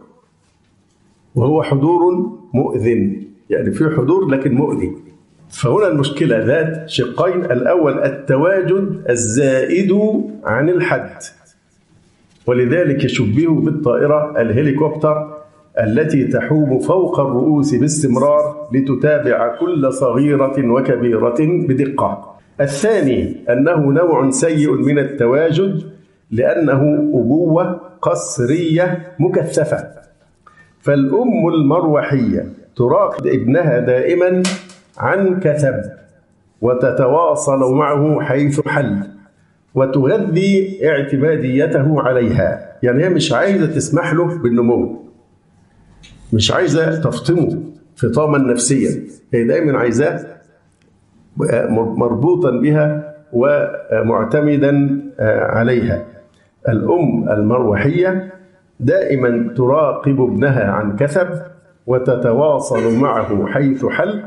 وهو حضور مؤذن، يعني في حضور لكن مؤذي. فهنا المشكلة ذات شقين، الأول التواجد الزائد عن الحد، ولذلك يشبهه بالطائرة الهليكوبتر التي تحوم فوق الرؤوس باستمرار لتتابع كل صغيرة وكبيرة بدقة. الثاني أنه نوع سيء من التواجد لأنه أبوة قصرية مكثفة. فالأم المروحية تراقب ابنها دائما عن كثب وتتواصل معه حيث حل وتغذي اعتماديته عليها، يعني هي مش عايزة تسمح له بالنمو، مش عايزة تفطمه فطاما نفسيا، هي دائما عايزاه مربوطا بها ومعتمدا عليها. الأم المروحية دائما تراقب ابنها عن كثب وتتواصل معه حيث حل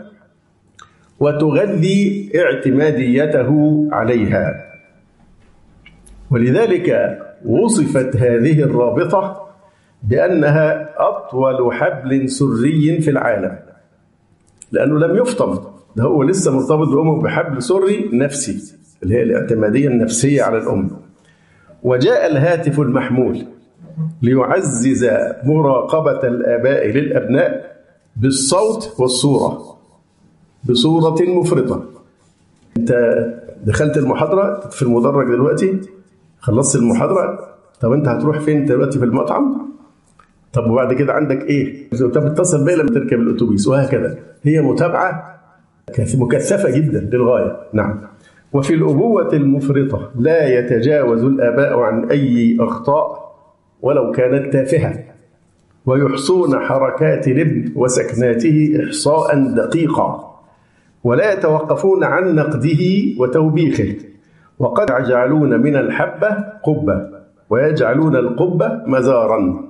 وتغذي اعتماديته عليها. ولذلك وصفت هذه الرابطة بأنها أطول حبل سري في العالم، لأنه لم يفطم، ده هو لسه مرتبط بأمه بحبل سري نفسي اللي هي الاعتمادية النفسية على الأم. وجاء الهاتف المحمول ليعزز مراقبة الآباء للأبناء بالصوت والصورة بصورة مفرطة. أنت دخلت المحاضرة في المدرج دلوقتي، خلصت المحاضرة، طب أنت هتروح فين دلوقتي؟ في المطعم؟ طب وبعد كده عندك إيه؟ طب اتصل بيا لما تركب الأتوبيس، وهكذا. هي متابعة مكثفة جدا للغاية. نعم. وفي الأبوة المفرطة لا يتجاوز الآباء عن أي أخطاء ولو كانت تافهة، ويحصون حركات الابن وسكناته إحصاء دقيقا، ولا يتوقفون عن نقده وتوبيخه، وقد يجعلون من الحبة قبة ويجعلون القبة مزارا.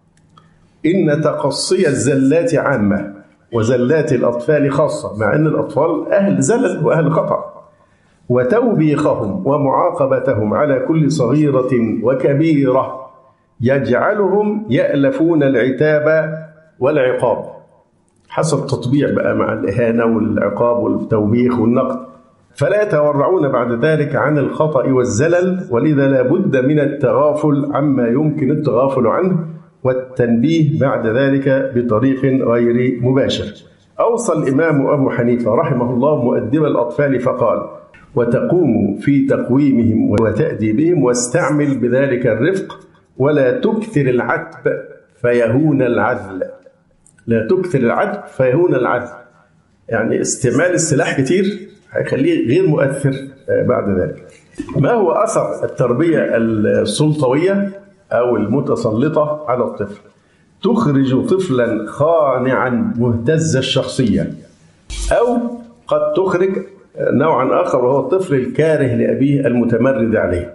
إن تقصي الزلات عامة وزلات الأطفال خاصة، مع أن الأطفال أهل زلل وأهل خطأ، وتوبيخهم ومعاقبتهم على كل صغيرة وكبيرة يجعلهم يألفون العتاب والعقاب، حسب تطبيع بقى مع الإهانة والعقاب والتوبيخ والنقد، فلا يتورعون بعد ذلك عن الخطأ والزلل، ولذا لا بد من التغافل عما يمكن التغافل عنه والتنبيه بعد ذلك بطريق غير مباشر. أوصى الإمام أبو حنيفة رحمه الله مؤدب الأطفال فقال: وتقوم في تقويمهم وتأديبهم واستعمل بذلك الرفق، ولا تكثر العتب فيهون العذل. لا تكثر العتب فيهون العذل، يعني استعمال السلاح كتير هيخليه غير مؤثر بعد ذلك. ما هو أثر التربية السلطوية أو المتسلطة على الطفل؟ تخرج طفلا خانعا مهتز الشخصية، أو قد تخرج نوعا آخر وهو الطفل الكاره لأبيه المتمرد عليه.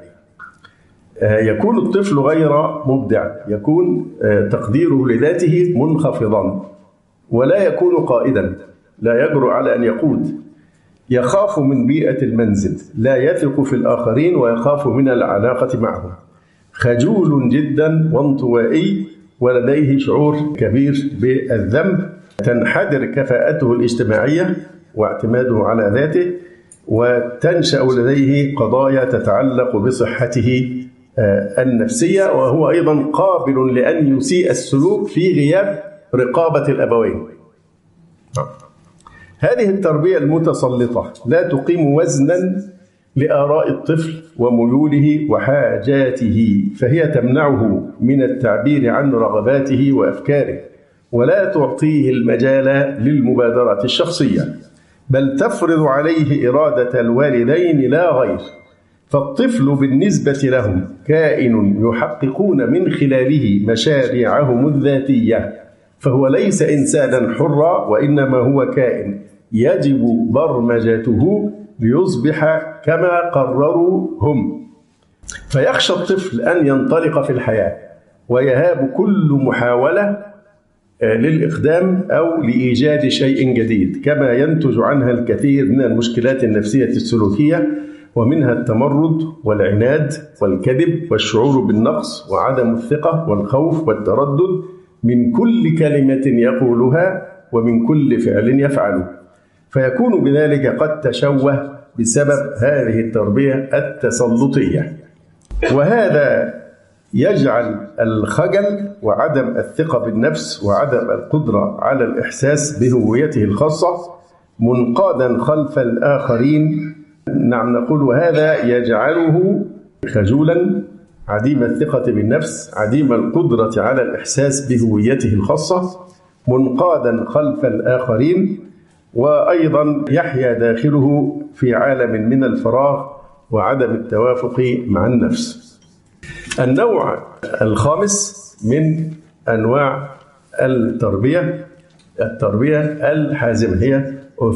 يكون الطفل غير مبدع، يكون تقديره لذاته منخفضا، ولا يكون قائدا، لا يجرؤ على أن يقود، يخاف من بيئة المنزل، لا يثق في الآخرين ويخاف من العلاقة معهم، خجول جدا وانطوائي، ولديه شعور كبير بالذنب، تنحدر كفاءته الاجتماعية واعتماده على ذاته، وتنشأ لديه قضايا تتعلق بصحته النفسية، وهو أيضا قابل لأن يسيء السلوك في غياب رقابة الأبوين. هذه التربية المتسلطة لا تقيم وزنا لآراء الطفل وميوله وحاجاته، فهي تمنعه من التعبير عن رغباته وأفكاره، ولا تعطيه المجال للمبادرة الشخصية، بل تفرض عليه إرادة الوالدين لا غير. فالطفل بالنسبة لهم كائن يحققون من خلاله مشاريعهم الذاتية، فهو ليس إنسانا حرا، وإنما هو كائن يجب برمجته ليصبح كما قرروا هم. فيخشى الطفل أن ينطلق في الحياة ويهاب كل محاولة للإقدام أو لإيجاد شيء جديد، كما ينتج عنها الكثير من المشكلات النفسية السلوكية، ومنها التمرد والعناد والكذب والشعور بالنقص وعدم الثقة والخوف والتردد من كل كلمة يقولها ومن كل فعل يفعله، فيكون بذلك قد تشوه بسبب هذه التربية التسلطية. وهذا يجعل الخجل وعدم الثقة بالنفس وعدم القدرة على الإحساس بهويته الخاصة منقادا خلف الآخرين. نعم، نقول وهذا يجعله خجولا، عديم الثقة بالنفس، عديم القدرة على الإحساس بهويته الخاصة، منقادا خلف الآخرين، وأيضا يحيا داخله في عالم من الفراغ وعدم التوافق مع النفس. النوع الخامس من أنواع التربية الحازمة هي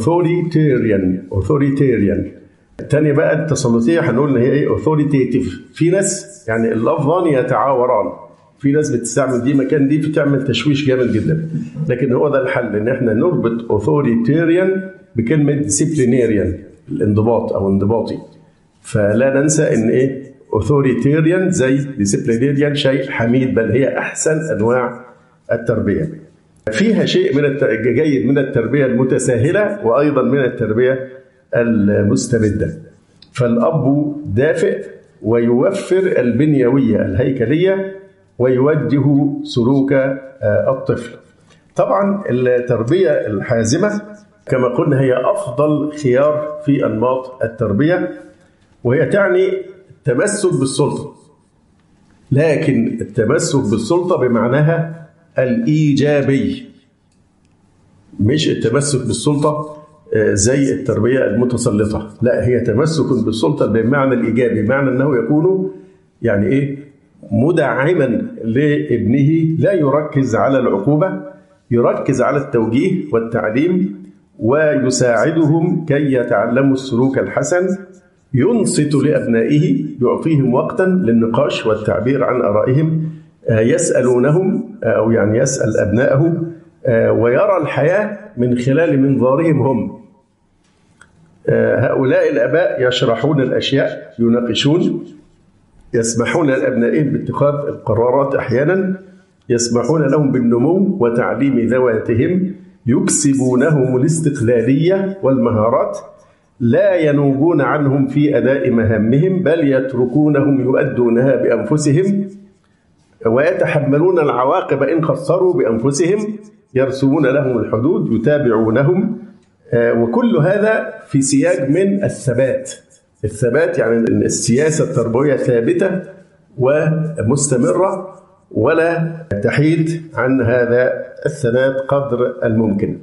authoritarian. الثانية بقى التسلطية هنقول إن هي authoritative. في ناس يعني اللفظان يتعاوران، في ناس بتستعمل دي مكان دي بتعمل تشويش جامد جدا، لكن هو ده الحل إن احنا نربط authoritarian بكلمة disciplinarian، الانضباط أو انضباطي. فلا ننسى إن authoritarian زي disciplinarian شيء حميد، بل هي أحسن أنواع التربية. فيها شيء من جيد من التربية المتساهلة وأيضا من التربية المستبدة. فالأب دافئ ويوفر البنيوية الهيكلية ويوجه سلوك الطفل. طبعا التربية الحازمة كما قلنا هي أفضل خيار في أنماط التربية، وهي تعني التمسك بالسلطة، لكن التمسك بالسلطة بمعناها الإيجابي، مش التمسك بالسلطة زي التربية المتسلطة، لا، هي تمسك بالسلطة بمعنى الإيجابي، بمعنى أنه يكون مدعما لابنه، لا يركز على العقوبة، يركز على التوجيه والتعليم ويساعدهم كي يتعلموا السلوك الحسن، ينصت لأبنائه، يعطيهم وقتا للنقاش والتعبير عن آرائهم، يسألونهم أو يسأل أبنائه، ويرى الحياة من خلال منظارهم هم. هؤلاء الآباء يشرحون الأشياء، يناقشون، يسمحون لأبنائهم باتخاذ القرارات أحيانا، يسمحون لهم بالنمو وتعليم ذواتهم، يكسبونهم الاستقلالية والمهارات، لا ينوبون عنهم في أداء مهامهم، بل يتركونهم يؤدونها بأنفسهم، ويتحملون العواقب إن خسروا بأنفسهم، يرسمون لهم الحدود، يتابعونهم، وكل هذا في سياج من الثبات. الثبات يعني السياسة التربوية ثابتة ومستمرة، ولا تحيد عن هذا الثبات قدر الممكن،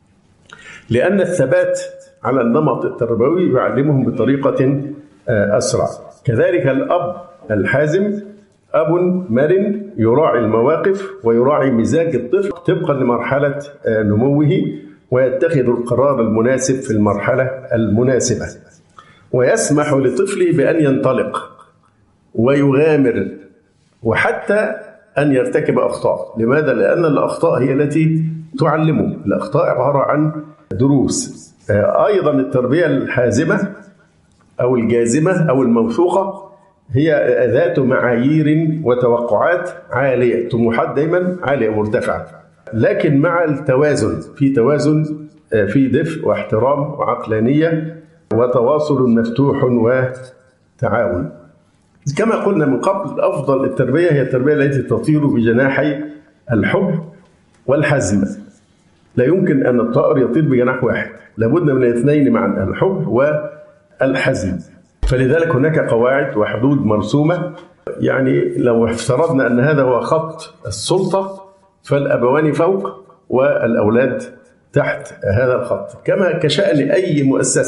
لأن الثبات على النمط التربوي يعلمهم بطريقة أسرع. كذلك الأب الحازم أب مرن يراعي المواقف ويراعي مزاج الطفل طبقا لمرحلة نموه، ويتخذ القرار المناسب في المرحلة المناسبة، ويسمح لطفله بأن ينطلق ويغامر، وحتى أن يرتكب أخطاء. لماذا؟ لأن الأخطاء هي التي تعلمه، الأخطاء عبارة عن دروس. أيضا التربية الحازمة أو الجازمة أو الموثوقة هي ذات معايير وتوقعات عالية، طموحات دايما عالية مرتفعة، لكن مع التوازن، في توازن، في دفء واحترام وعقلانية وتواصل مفتوح وتعاون. كما قلنا من قبل، أفضل التربية هي التربية التي تطير بجناحي الحب والحزم. لا يمكن أن الطائر يطير بجناح واحد، لابد من الاثنين معا، الحب والحزم. فلذلك هناك قواعد وحدود مرسومة. لو افترضنا أن هذا هو خط السلطة، فالأبوان فوق والأولاد تحت هذا الخط، كما كشأن أي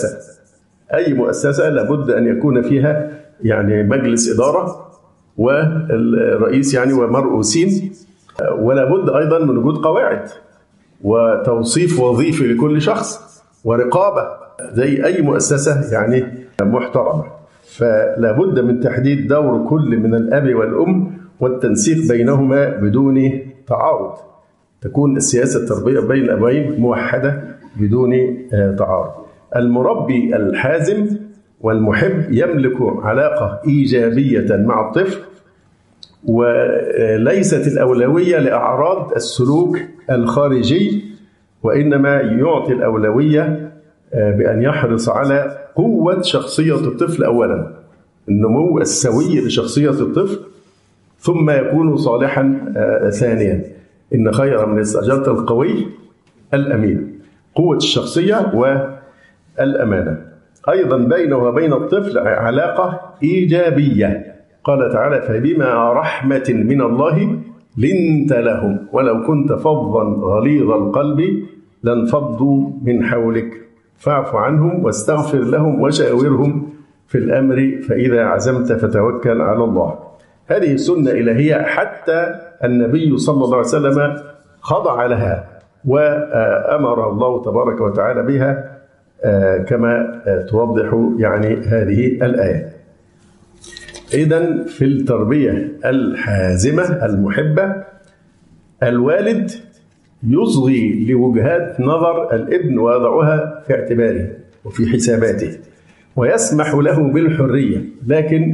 مؤسسة لابد أن يكون فيها مجلس إدارة والرئيس ومرؤوسين، ولا بد أيضا من وجود قواعد وتوصيف وظيفي لكل شخص ورقابة زي أي مؤسسة محترمة. فلا بد من تحديد دور كل من الأب والأم والتنسيق بينهما بدون تعارض، تكون السياسة التربوية بين الأبوين موحدة بدون تعارض. المربي الحازم والمحب يملك علاقة إيجابية مع الطفل، وليست الأولوية لأعراض السلوك الخارجي، وإنما يعطي الأولوية بأن يحرص على قوة شخصية الطفل أولا، النمو السوي لشخصية الطفل، ثم يكون صالحا ثانيا. إن خير من استأجرت القوي الأمين، قوة الشخصية والأمانة. أيضا بينه وبين الطفل علاقة إيجابية، قال تعالى: فبما رحمة من الله لنت لهم ولو كنت فظا غليظ القلب لانفضوا من حولك فاعف عنهم واستغفر لهم وشاورهم في الأمر فإذا عزمت فتوكل على الله. هذه سنة إلهية حتى النبي صلى الله عليه وسلم خضع لها وأمر الله تبارك وتعالى بها، كما توضح هذه الآية. إذن في التربية الحازمة المحبة، الوالد يصغي لوجهات نظر الابن ويضعها في اعتباره وفي حساباته، ويسمح له بالحرية، لكن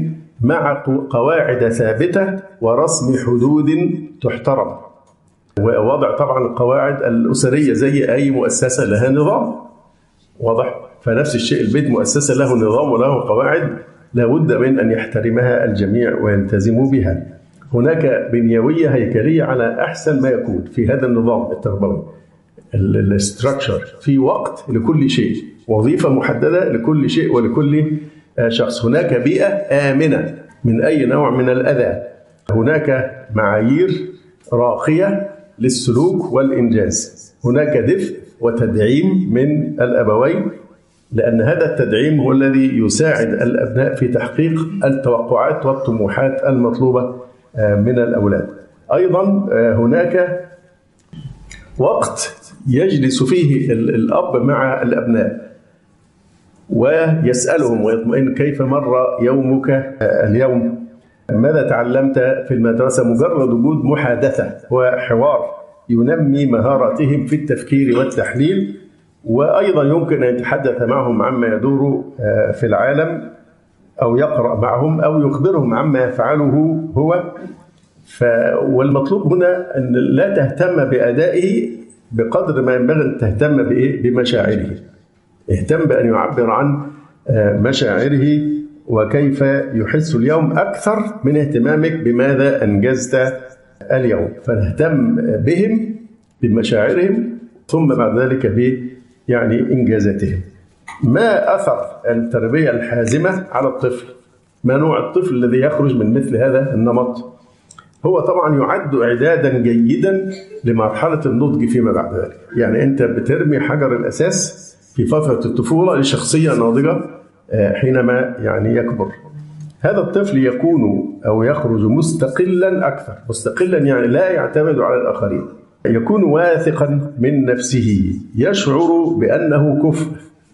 مع قواعد ثابتة ورسم حدود تحترم، ووضع طبعا القواعد الأسرية زي أي مؤسسة لها نظام واضح. فنفس الشيء البيت مؤسسة له نظام وله قواعد لابد من أن يحترمها الجميع ويلتزموا بها. هناك بنيوية هيكلية على أحسن ما يكون في هذا النظام التربوي، الاستراكشر، في وقت لكل شيء، وظيفة محددة لكل شيء ولكل شخص. هناك بيئة آمنة من أي نوع من الأذى، هناك معايير راقية للسلوك والإنجاز، هناك دفء وتدعيم من الأبوين، لأن هذا التدعيم هو الذي يساعد الأبناء في تحقيق التوقعات والطموحات المطلوبة من الأولاد. أيضا هناك وقت يجلس فيه الأب مع الأبناء ويسألهم ويطمئن: كيف مر يومك اليوم؟ ماذا تعلمت في المدرسة؟ مجرد وجود محادثة وحوار ينمي مهاراتهم في التفكير والتحليل، وأيضا يمكن أن يتحدث معهم عما يدور في العالم، أو يقرأ معهم، أو يخبرهم عما يفعله هو. والمطلوب هنا أن لا تهتم بأدائه بقدر ما ينبغي أن تهتم بمشاعره. اهتم بأن يعبر عن مشاعره وكيف يحس اليوم أكثر من اهتمامك بماذا أنجزت اليوم. فنهتم بهم بمشاعرهم ثم بعد ذلك إنجازاتهم. ما أثر التربية الحازمة على الطفل؟ ما نوع الطفل الذي يخرج من مثل هذا النمط؟ هو طبعا يعد إعدادا جيدا لمرحلة النضج فيما بعد ذلك. يعني أنت بترمي حجر الأساس في فترة الطفولة لشخصية ناضجة حينما يكبر. هذا الطفل يكون أو يخرج مستقلا أكثر. مستقلا يعني لا يعتمد على الآخرين، يكون واثقا من نفسه، يشعر بأنه كفء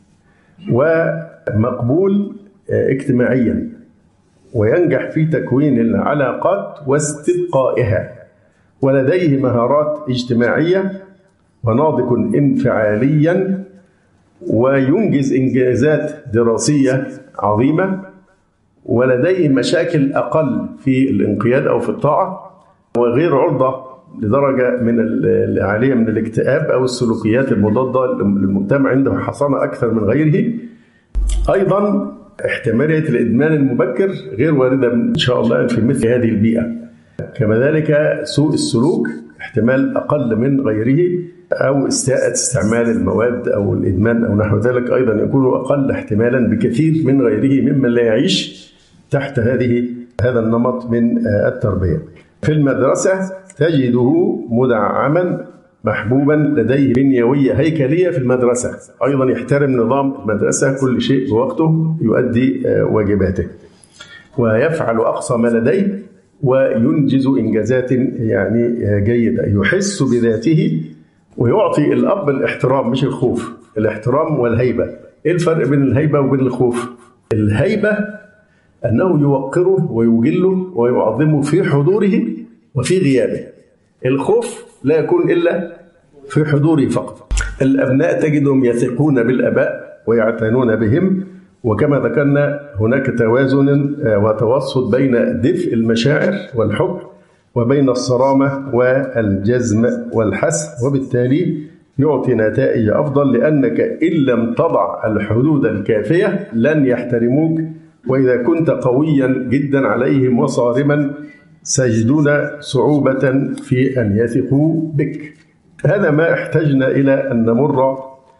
ومقبول اجتماعيا، وينجح في تكوين العلاقات واستبقائها، ولديه مهارات اجتماعية، وناضج انفعاليا، وينجز إنجازات دراسية عظيمة، ولديه مشاكل أقل في الانقياد أو في الطاعة، وغير عرضة لدرجة من العالية من الاكتئاب أو السلوكيات المضادة للمجتمع، عنده حصانة أكثر من غيره. أيضا احتمالية الإدمان المبكر غير واردة إن شاء الله في مثل هذه البيئة. كما ذلك سوء السلوك احتمال أقل من غيره، أو استاءة استعمال المواد أو الإدمان أو نحو ذلك أيضا يكون أقل احتمالا بكثير من غيره ممن لا يعيش تحت هذا النمط من التربية. في المدرسة تجده مدعما محبوبا، لديه بنيوية هيكلية في المدرسة، أيضا يحترم نظام المدرسة، كل شيء بوقته، يؤدي واجباته ويفعل أقصى ما لديه، وينجز إنجازات جيدة، يحس بذاته، ويعطي الأب الاحترام مش الخوف، الاحترام والهيبة. إيه الفرق بين الهيبة وبين الخوف؟ الهيبة أنه يوقره ويجله ويعظمه في حضوره وفي غيابه. الخوف لا يكون إلا في حضوره فقط. الأبناء تجدهم يثقون بالآباء ويعتنون بهم، وكما ذكرنا هناك توازن وتوسط بين دفء المشاعر والحب وبين الصرامة والجزم والحث، وبالتالي يعطي نتائج أفضل، لأنك إن لم تضع الحدود الكافية لن يحترموك، وإذا كنت قويا جدا عليهم وصارما سيجدون صعوبة في أن يثقوا بك. هذا ما احتجنا إلى أن نمر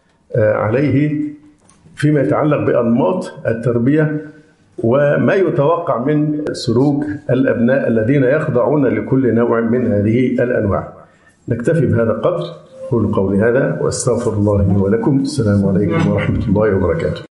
عليه فيما يتعلق بأنماط التربية وما يتوقع من سلوك الأبناء الذين يخضعون لكل نوع من هذه الأنواع. نكتفي بهذا القدر. أقول قولي هذا وأستغفر الله لي ولكم. السلام عليكم ورحمة الله وبركاته.